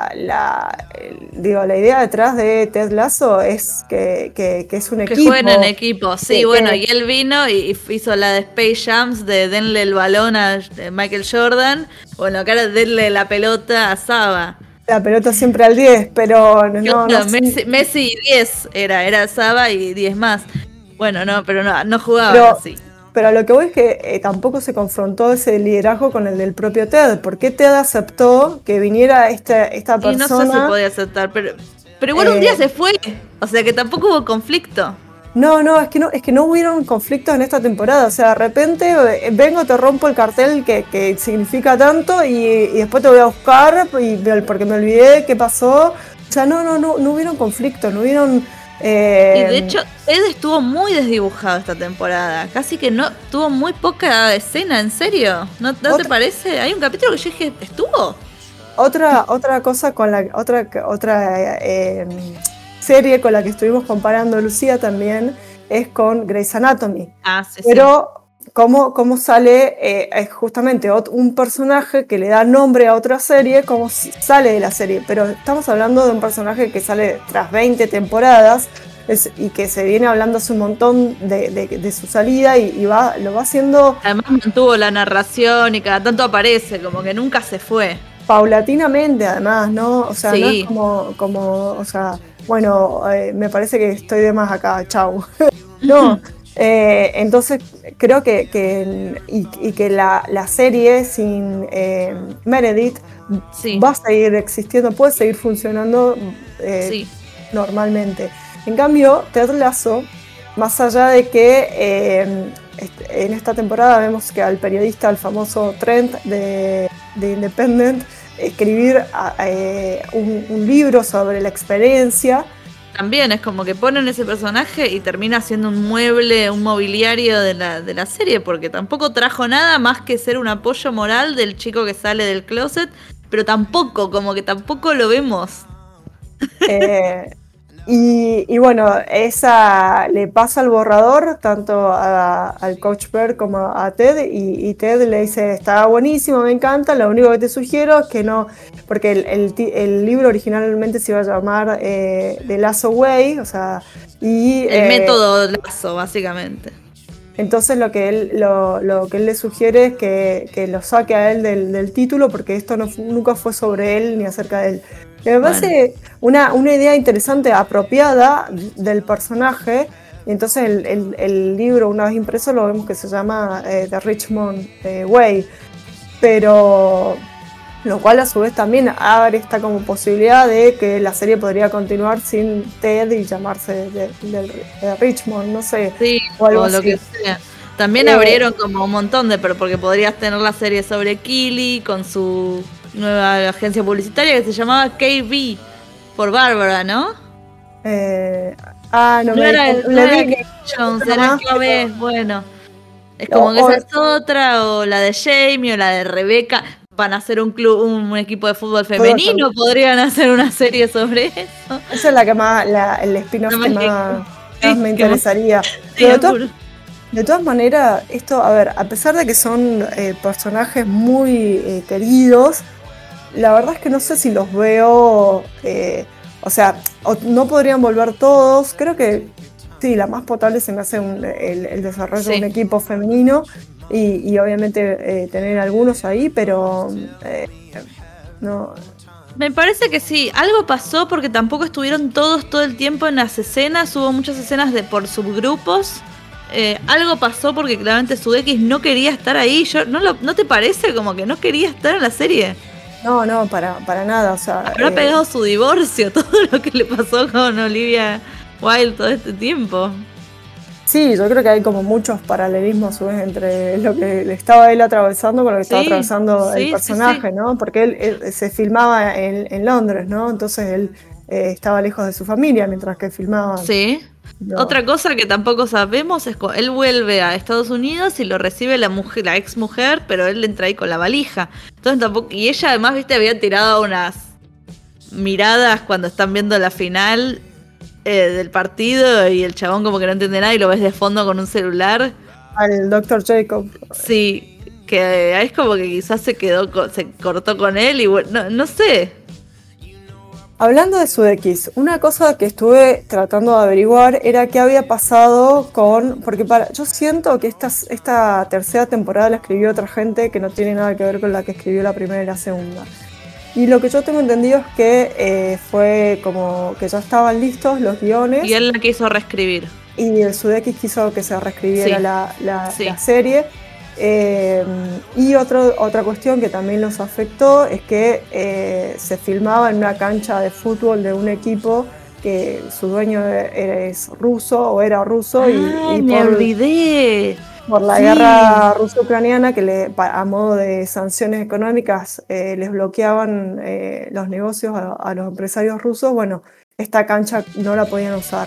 idea detrás de Ted Lasso es que es un equipo. Que jueguen en equipo, sí, bueno, y él vino y hizo la de Space Jams de denle el balón a Michael Jordan, bueno, acá era denle la pelota a Saba. La pelota siempre al 10, pero no Messi y 10 era Saba y 10 más. Bueno, no, pero no jugaba así. Pero lo que voy es que tampoco se confrontó ese liderazgo con el del propio Ted. ¿Por qué Ted aceptó que viniera esta persona? Y no sé si podía aceptar, pero igual un día se fue. O sea que tampoco hubo conflicto. No, es que no hubieron conflictos en esta temporada. O sea, de repente vengo, te rompo el cartel que significa tanto y después te voy a buscar porque me olvidé qué pasó. O sea, no hubieron conflictos, no hubieron... Y de hecho, Ed estuvo muy desdibujado esta temporada. Casi que no tuvo muy poca escena, ¿en serio? ¿No te parece? Hay un capítulo que yo dije, ¿estuvo? Otra cosa con la otra serie con la que estuvimos comparando Lucía también es con Grey's Anatomy. Sí, pero cómo sale es justamente un personaje que le da nombre a otra serie, cómo sale de la serie, pero estamos hablando de un personaje que sale tras 20 temporadas y que se viene hablando hace un montón de su salida y lo va haciendo. Además mantuvo la narración y cada tanto aparece, como que nunca se fue. Paulatinamente además, ¿no? O sea, sí. No es como o sea, bueno, me parece que estoy de más acá, chau. No. Entonces creo que la serie sin Meredith va a seguir existiendo, puede seguir funcionando normalmente. En cambio, Ted Lasso, más allá de que en esta temporada vemos que al periodista, al famoso Trent de Independent, escribir un libro sobre la experiencia. También es como que ponen ese personaje y termina siendo un mueble, un mobiliario de la serie, porque tampoco trajo nada más que ser un apoyo moral del chico que sale del closet, pero tampoco lo vemos. Y bueno, esa le pasa el borrador tanto al Coach Bear como a Ted, y Ted le dice, está buenísimo, me encanta, lo único que te sugiero es que no, porque el libro originalmente se iba a llamar The Lasso Way, o sea, y el método Lasso, básicamente. Entonces lo que él le sugiere es que lo saque a él del título, porque esto nunca fue sobre él ni acerca de él. Me parece una idea interesante, apropiada del personaje. Y entonces el libro, una vez impreso, lo vemos que se llama The Richmond Way. Pero lo cual a su vez también abre esta como posibilidad de que la serie podría continuar sin Ted y llamarse de Richmond, no sé. Sí, o algo así. Lo que sea. También abrieron como un montón pero porque podrías tener la serie sobre Keeley con su nueva agencia publicitaria que se llamaba KB por Bárbara, ¿no? No me era Jones, era KB, bueno. Es como que esa es otra, o la de Jamie, o la de Rebecca. Van a hacer un equipo de fútbol femenino, podrían hacer una serie sobre eso. Esa es la que más, el spin-off que más me interesaría. Sí, de todas maneras, esto, a ver, a pesar de que son personajes muy queridos, la verdad es que no sé si los veo, o sea, no podrían volver todos. Creo que sí, la más potable se me hace el desarrollo de un equipo femenino y obviamente tener algunos ahí, pero no. Me parece que sí, algo pasó porque tampoco estuvieron todos todo el tiempo en las escenas, hubo muchas escenas por subgrupos. Algo pasó porque claramente Sudeikis no quería estar ahí. ¿No te parece como que no quería estar en la serie? No, para nada, o sea... Habrá pegado su divorcio, todo lo que le pasó con Olivia Wilde todo este tiempo. Sí, yo creo que hay como muchos paralelismos a su vez entre lo que le estaba él atravesando con lo que estaba atravesando el personaje, ¿no? Porque él se filmaba en Londres, ¿no? Entonces él estaba lejos de su familia mientras que filmaba. Sí. No. Otra cosa que tampoco sabemos es que él vuelve a Estados Unidos y lo recibe la ex mujer, pero él entra ahí con la valija. Entonces tampoco, y ella además, viste, había tirado unas miradas cuando están viendo la final del partido y el chabón como que no entiende nada y lo ves de fondo con un celular. Al Dr. Jacob. Sí, que es como que quizás se cortó con él y bueno, no sé. Hablando de Sudeikis, una cosa que estuve tratando de averiguar era qué había pasado porque yo siento que esta tercera temporada la escribió otra gente que no tiene nada que ver con la que escribió la primera y la segunda. Y lo que yo tengo entendido es que fue como que ya estaban listos los guiones. Y él la quiso reescribir. Y el Sudeikis quiso que se reescribiera la serie. Y otra cuestión que también los afectó es que se filmaba en una cancha de fútbol de un equipo que su dueño es ruso o era ruso. Y me olvidé. Por la guerra ruso-ucraniana, que a modo de sanciones económicas les bloqueaban los negocios a los empresarios rusos. Bueno, esta cancha no la podían usar.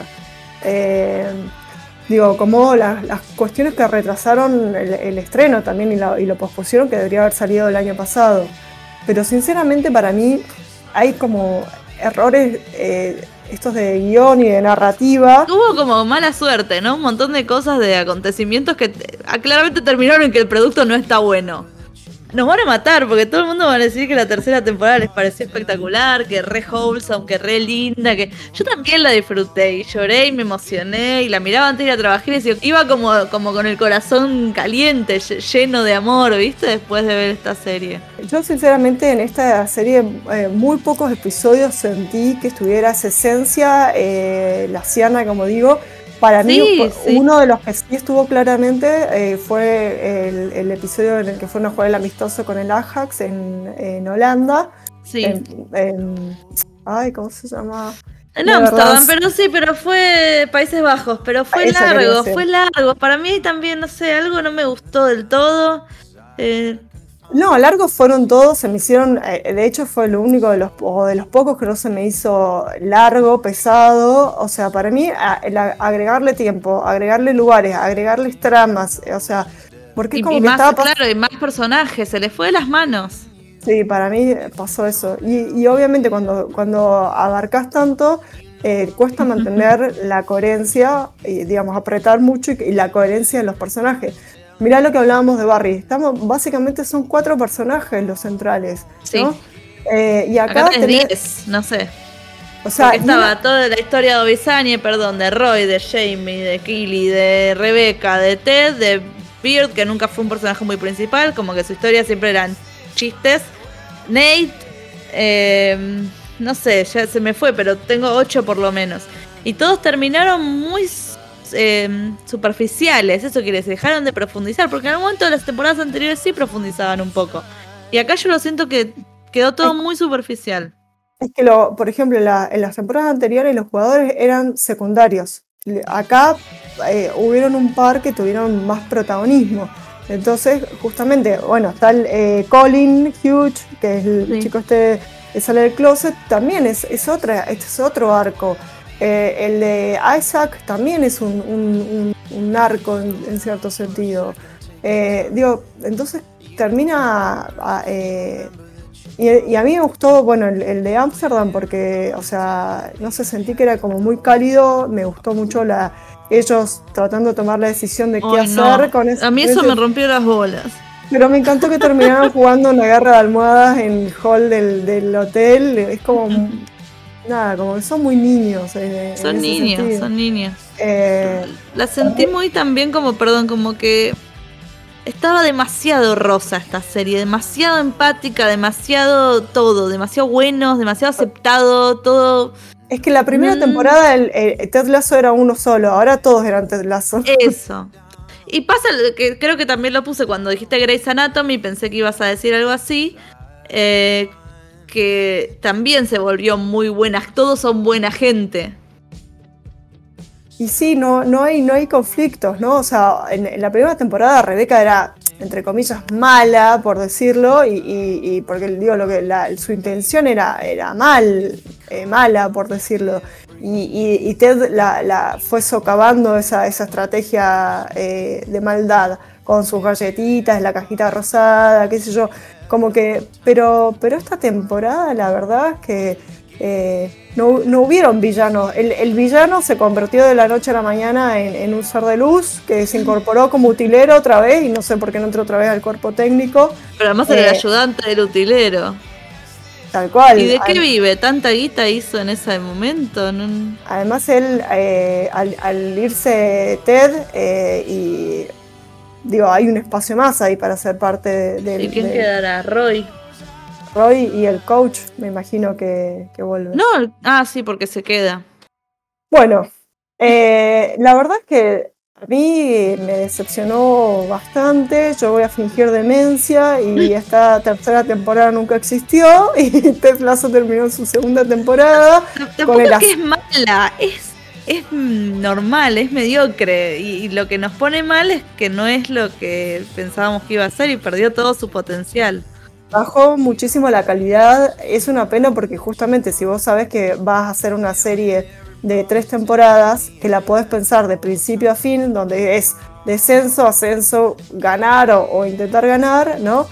Como las cuestiones que retrasaron el estreno también y lo pospusieron, que debería haber salido el año pasado. Pero sinceramente para mí hay como errores estos de guión y de narrativa. Hubo como mala suerte, ¿no? Un montón de cosas, de acontecimientos que claramente terminaron en que el producto no está bueno. Nos van a matar porque todo el mundo va a decir que la tercera temporada les pareció espectacular, que re wholesome, que re linda, que yo también la disfruté y lloré y me emocioné y la miraba antes de ir a trabajar y decía, iba como con el corazón caliente, lleno de amor, ¿viste? Después de ver esta serie. Yo sinceramente en esta serie muy pocos episodios sentí que estuviera esa esencia laciana, como digo. Para mí, uno de los que sí estuvo claramente fue el episodio en el que fueron a jugar el amistoso con el Ajax en Holanda. Sí. ¿Cómo se llama? En Amsterdam, pero fue Países Bajos, pero fue largo. Para mí también, no sé, algo no me gustó del todo. No, largos fueron todos, se me hicieron, de hecho fue lo único de los pocos que no se me hizo largo, pesado. O sea, para mí agregarle tiempo, agregarle lugares, agregarles tramas, o sea, porque es como que estaba claro, y más personajes, se les fue de las manos. Sí, para mí pasó eso. Y obviamente cuando abarcás tanto, cuesta mantener la coherencia, digamos, apretar mucho y la coherencia de los personajes. Mirá lo que hablábamos de Barry. Básicamente son 4 personajes los centrales, ¿no? Sí. Y acá tenés 10, no sé. O sea, porque estaba toda la historia de Obisanya, perdón, de Roy, de Jamie, de Killy, de Rebecca, de Ted, de Beard, que nunca fue un personaje muy principal, como que su historia siempre eran chistes. Nate, no sé, ya se me fue, pero tengo 8 por lo menos. Y todos terminaron muy superficiales, eso quiere decir, dejaron de profundizar, porque en algún momento de las temporadas anteriores sí profundizaban un poco. Y acá yo lo siento que quedó todo muy superficial. Es que, por ejemplo, en las temporadas anteriores los jugadores eran secundarios. Acá hubieron un par que tuvieron más protagonismo. Entonces, justamente, bueno, está el Colin Hughes, que es el chico que sale del closet, también es otro arco. El de Isaac también es un arco en cierto sentido. Entonces termina... Y a mí me gustó, bueno, el de Ámsterdam porque, o sea, no sé, sentí que era como muy cálido, me gustó mucho ellos tratando de tomar la decisión de qué hacer con eso. A mí eso me rompió las bolas. Pero me encantó que terminaran jugando una guerra de almohadas en el hall del hotel, es como, nada, como que son muy niños. Son niños. La sentí muy también como que... Estaba demasiado rosa esta serie, demasiado empática, demasiado todo, demasiado buenos, demasiado aceptado, todo. Es que la primera temporada Ted Lasso era uno solo, ahora todos eran Ted Lasso. Eso. Y pasa, que creo que también lo puse cuando dijiste Grey's Anatomy, pensé que ibas a decir algo así, que también se volvió muy buena, todos son buena gente. Y sí, no hay conflictos, ¿no? O sea, en la primera temporada Rebecca era, entre comillas, mala, por decirlo, y porque digo su intención era mala, por decirlo. Y Ted la fue socavando esa estrategia de maldad con sus galletitas, la cajita rosada, qué sé yo. Como que. Pero esta temporada, la verdad es que. No hubieron villanos. El villano se convirtió de la noche a la mañana en un ser de luz que se incorporó como utilero otra vez y no sé por qué no entró otra vez al cuerpo técnico. Pero además era el ayudante del utilero. Tal cual. ¿Y de qué vive? ¿Tanta guita hizo en ese momento? No... Además él, al irse Ted, y digo, hay un espacio más ahí para ser parte del... ¿Y quién quedará? Roy y el coach, me imagino que vuelve. No, sí, porque se queda. Bueno, la verdad es que a mí me decepcionó bastante. Yo voy a fingir demencia y esta tercera temporada nunca existió y Ted Lasso terminó su segunda temporada. Tampoco es que es mala, es normal, es mediocre y lo que nos pone mal es que no es lo que pensábamos que iba a ser y perdió todo su potencial. Bajó muchísimo la calidad, es una pena porque justamente si vos sabés que vas a hacer una serie de 3 temporadas, que la podés pensar de principio a fin, donde es descenso, ascenso, ganar o intentar ganar, ¿no?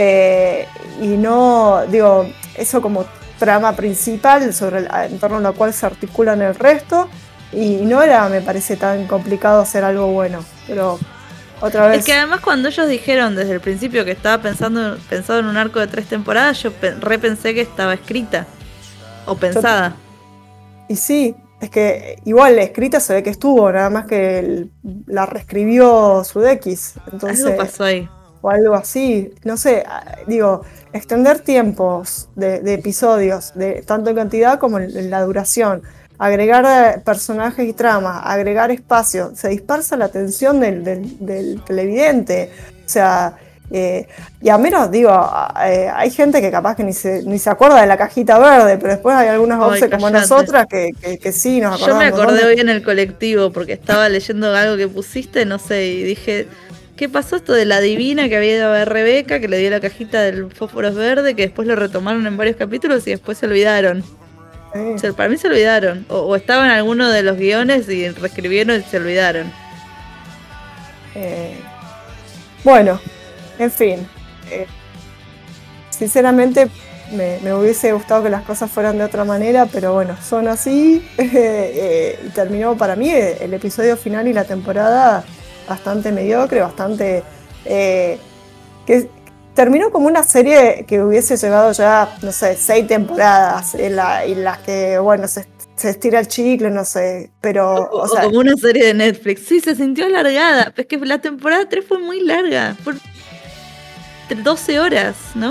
Y no, digo, eso como trama principal en torno a la cual se articulan el resto, y no era, me parece, tan complicado hacer algo bueno, pero... Otra vez. Es que además cuando ellos dijeron desde el principio que estaba pensado en un arco de 3 temporadas, yo repensé que estaba escrita o pensada. Y sí, es que igual la escrita se ve que estuvo, nada más que la reescribió Sudeikis. Entonces, algo pasó ahí. O algo así, no sé, digo, extender tiempos de episodios, tanto en cantidad como en la duración. Agregar personajes y tramas, agregar espacio, se dispersa la atención del televidente. O sea, y a menos, digo, hay gente que capaz que ni se acuerda de la cajita verde, pero después hay algunas voces como nosotras que sí nos acordamos. Yo me acordé hoy en el colectivo porque estaba leyendo algo que pusiste, no sé, y dije, ¿qué pasó esto de la divina que había ido a ver Rebeca, que le dio la cajita del fósforos verde, que después lo retomaron en varios capítulos y después se olvidaron? O sea, para mí se olvidaron. O estaba en alguno de los guiones y reescribieron y se olvidaron. Bueno, en fin. Sinceramente me hubiese gustado que las cosas fueran de otra manera, pero bueno, son así. Y terminó para mí el episodio final y la temporada bastante mediocre, bastante... que terminó como una serie que hubiese llevado ya, no sé, 6 temporadas, y las que, bueno, se estira el chicle, no sé, pero... O sea, como una serie de Netflix. Sí, se sintió alargada. Es que la temporada 3 fue muy larga. Por 12 horas, ¿no?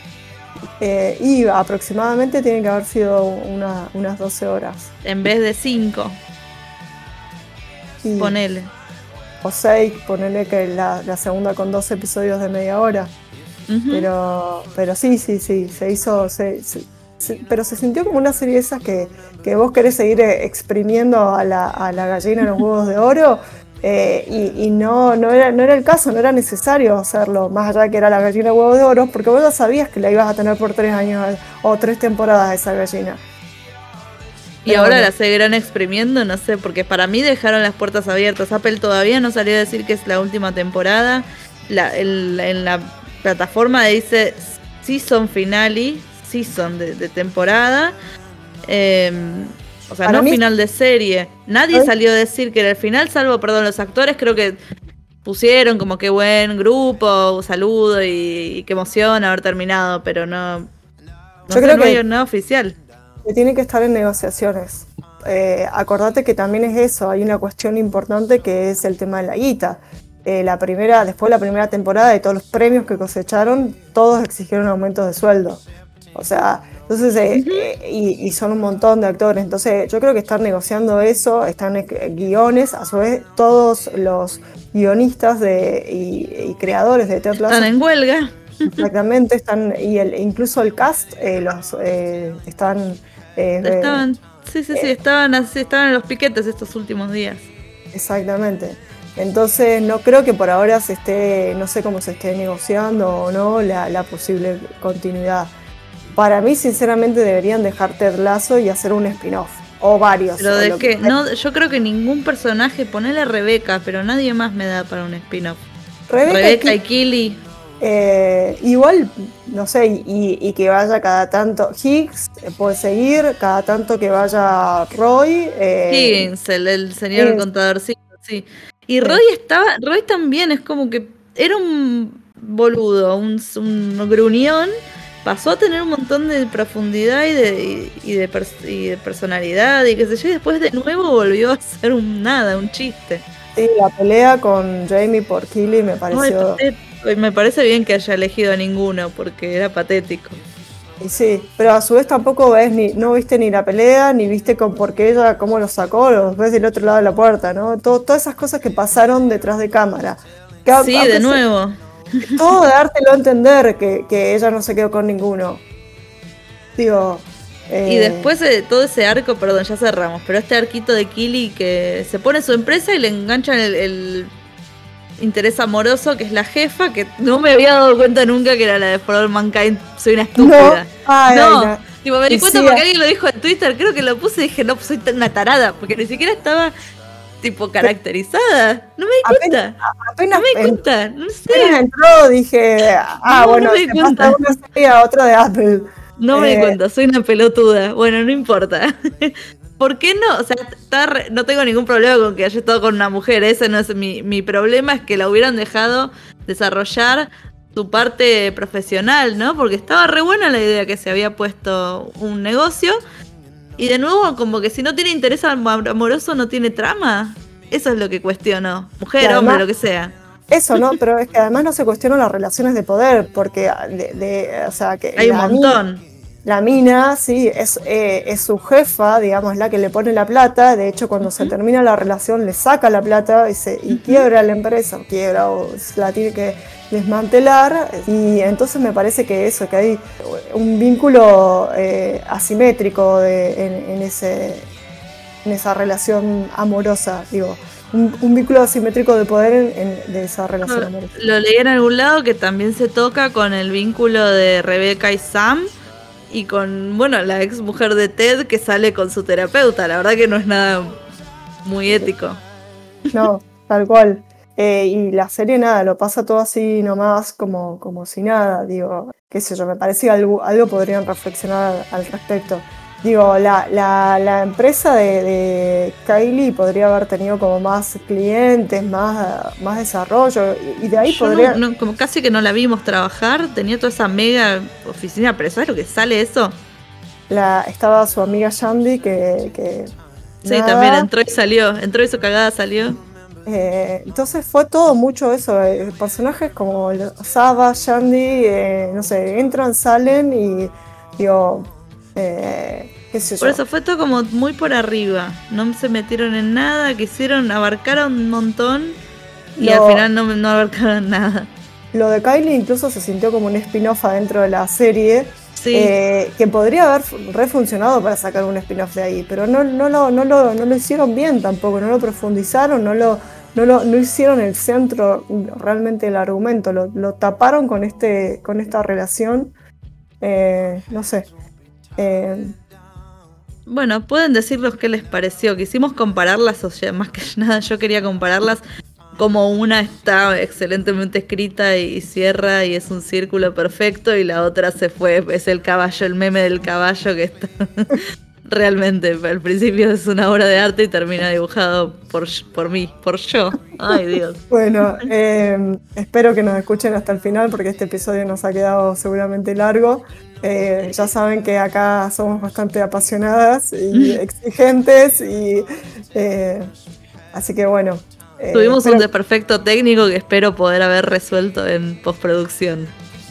Y aproximadamente tiene que haber sido unas 12 horas. En vez de 5. Ponele. O 6, ponele que la segunda con 2 episodios de media hora. Uh-huh. Pero sí, se hizo... pero se sintió como una serie de esas que vos querés seguir exprimiendo a la gallina en los huevos de oro, y no era el caso, no era necesario hacerlo, más allá de que era la gallina de huevos de oro, porque vos ya sabías que la ibas a tener por 3 años o 3 temporadas esa gallina. Y ahora bueno, la seguirán exprimiendo, no sé, porque para mí dejaron las puertas abiertas. Apple todavía no salió a decir que es la última temporada. En la plataforma dice season finale, season de temporada, o sea, para no final de serie. Nadie salió a decir que era el final, salvo, los actores creo que pusieron como que buen grupo, saludo y qué emoción haber terminado, pero no yo creo que hay nada oficial. Que tiene que estar en negociaciones. Acordate que también es eso, hay una cuestión importante que es el tema de la guita. Después de la primera temporada y todos los premios que cosecharon, todos exigieron aumentos de sueldo. O sea, entonces, y son un montón de actores. Entonces, yo creo que están negociando eso, están guiones, a su vez, todos los guionistas y creadores de Ted Lasso están en huelga. Exactamente, están, incluso el cast estaban. Estaban en los piquetes estos últimos días. Exactamente. Entonces no creo que por ahora no sé cómo se esté negociando o no la posible continuidad. Para mí, sinceramente, deberían dejar Ted Lasso y hacer un spin-off. O varios. Pero de qué, no, yo creo que ningún personaje, ponele a Rebeca, pero nadie más me da para un spin-off. Rebeca y Killy. Igual, no sé, y que vaya cada tanto Higgs, puede seguir, cada tanto que vaya Roy. Higgins, el señor contadorcito, sí. Y Roy también es como que era un boludo, un gruñón, pasó a tener un montón de profundidad y de personalidad y qué sé yo, y después de nuevo volvió a ser un chiste. Sí, la pelea con Jamie por Killy me pareció... Me parece bien que haya elegido a ninguno, porque era patético. Y sí, pero a su vez tampoco no viste ni la pelea, ni viste por qué ella, cómo lo sacó, los ves del otro lado de la puerta, ¿no? Todas esas cosas que pasaron detrás de cámara. Sí, de nuevo. Todo de dártelo a entender que ella no se quedó con ninguno. Digo... Y después de todo ese arco, perdón, ya cerramos, pero este arquito de Killy que se pone su empresa y le enganchan el interés amoroso, que es la jefa, que no me había dado cuenta nunca que era la de For All Mankind. Soy una estúpida. No. Tipo, me di cuenta porque alguien lo dijo en Twitter, creo que lo puse y dije, no, soy una tarada, porque ni siquiera estaba tipo caracterizada. No me di cuenta. Apenas no me di cuenta, no sé. Apenas entró, dije, bueno, se pasa una serie a otra de Apple. No me di cuenta, soy una pelotuda. Bueno, no importa. ¿Por qué no? O sea, no tengo ningún problema con que haya estado con una mujer. Ese no es mi problema, es que la hubieran dejado desarrollar su parte profesional, ¿no? Porque estaba re buena la idea que se había puesto un negocio. Y de nuevo, como que si no tiene interés amoroso, no tiene trama. Eso es lo que cuestiono. Mujer, además, hombre, lo que sea. Eso, ¿no? Pero es que además no se cuestionan las relaciones de poder, porque o sea, que hay un montón. La mina, sí, es su jefa, digamos, la que le pone la plata. De hecho, cuando se termina la relación, le saca la plata y quiebra la empresa, o la tiene que desmantelar. Y entonces me parece que hay un vínculo asimétrico en esa relación amorosa, digo. Un vínculo asimétrico de poder de esa relación amorosa. Lo leí en algún lado que también se toca con el vínculo de Rebeca y Sam. Y con, la ex mujer de Ted que sale con su terapeuta. La verdad que no es nada muy ético. No, tal cual. Y la serie nada, lo pasa todo así nomás como si nada. Digo, qué sé yo, me parece que algo podrían reflexionar al respecto. Digo, la empresa de Kylie podría haber tenido como más clientes, más desarrollo, y de ahí Yo podría... como casi que no la vimos trabajar, tenía toda esa mega oficina, pero ¿sabes lo que sale eso? Estaba su amiga Shandy que Sí, nada. También entró y su cagada salió. Entonces fue todo mucho eso, personajes como Saba, Shandy, no sé, entran, salen y digo, qué sé Por yo. eso fue todo como muy por arriba. No se metieron en nada, abarcaron un montón y al final no abarcaron nada. Lo de Kylie incluso se sintió como un spin-off adentro de la serie, Sí. que podría haber refuncionado para sacar un spin-off de ahí, pero no lo hicieron bien tampoco, no lo profundizaron, no hicieron el centro realmente del argumento, lo taparon con esta relación, no sé. Bueno, pueden decirnos qué les pareció. Quisimos compararlas, o sea, más que nada yo quería compararlas como una está excelentemente escrita y cierra y es un círculo perfecto y la otra se fue, es el caballo, el meme del caballo que está realmente, al principio es una obra de arte y termina dibujado por mí, por yo. Ay, Dios. Bueno, espero que nos escuchen hasta el final porque este episodio nos ha quedado seguramente largo. Ya saben que acá somos bastante apasionadas y exigentes y así que bueno. Tuvimos un desperfecto técnico que espero poder haber resuelto en postproducción.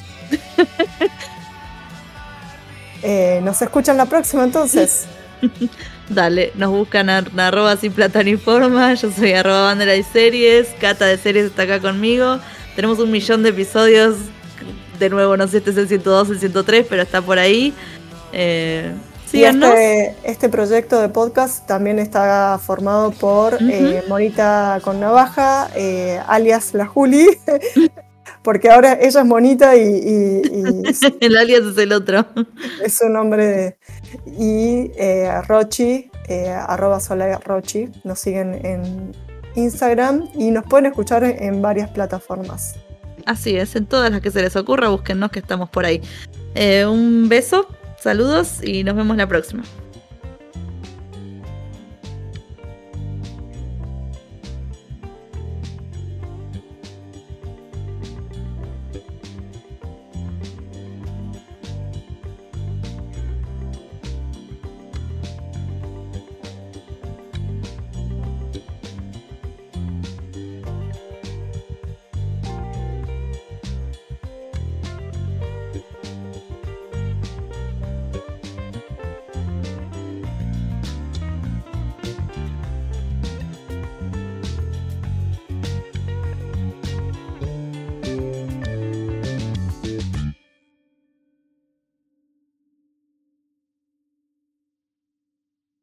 Nos escuchan la próxima entonces. Dale, nos buscan a @sin plata ni forma. Yo soy @bandera y series. Cata de series está acá conmigo. Tenemos 1 millón de episodios. De nuevo, no sé si este es el 102, el 103, pero está por ahí. Síganos. Y este proyecto de podcast también está formado por Monita con Navaja, alias la Juli, porque ahora ella es Monita y el alias es el otro. Es su nombre. Y Rochi, @solarrochi, nos siguen en Instagram y nos pueden escuchar en varias plataformas. Así es, en todas las que se les ocurra, búsquennos que estamos por ahí. Un beso, saludos y nos vemos la próxima.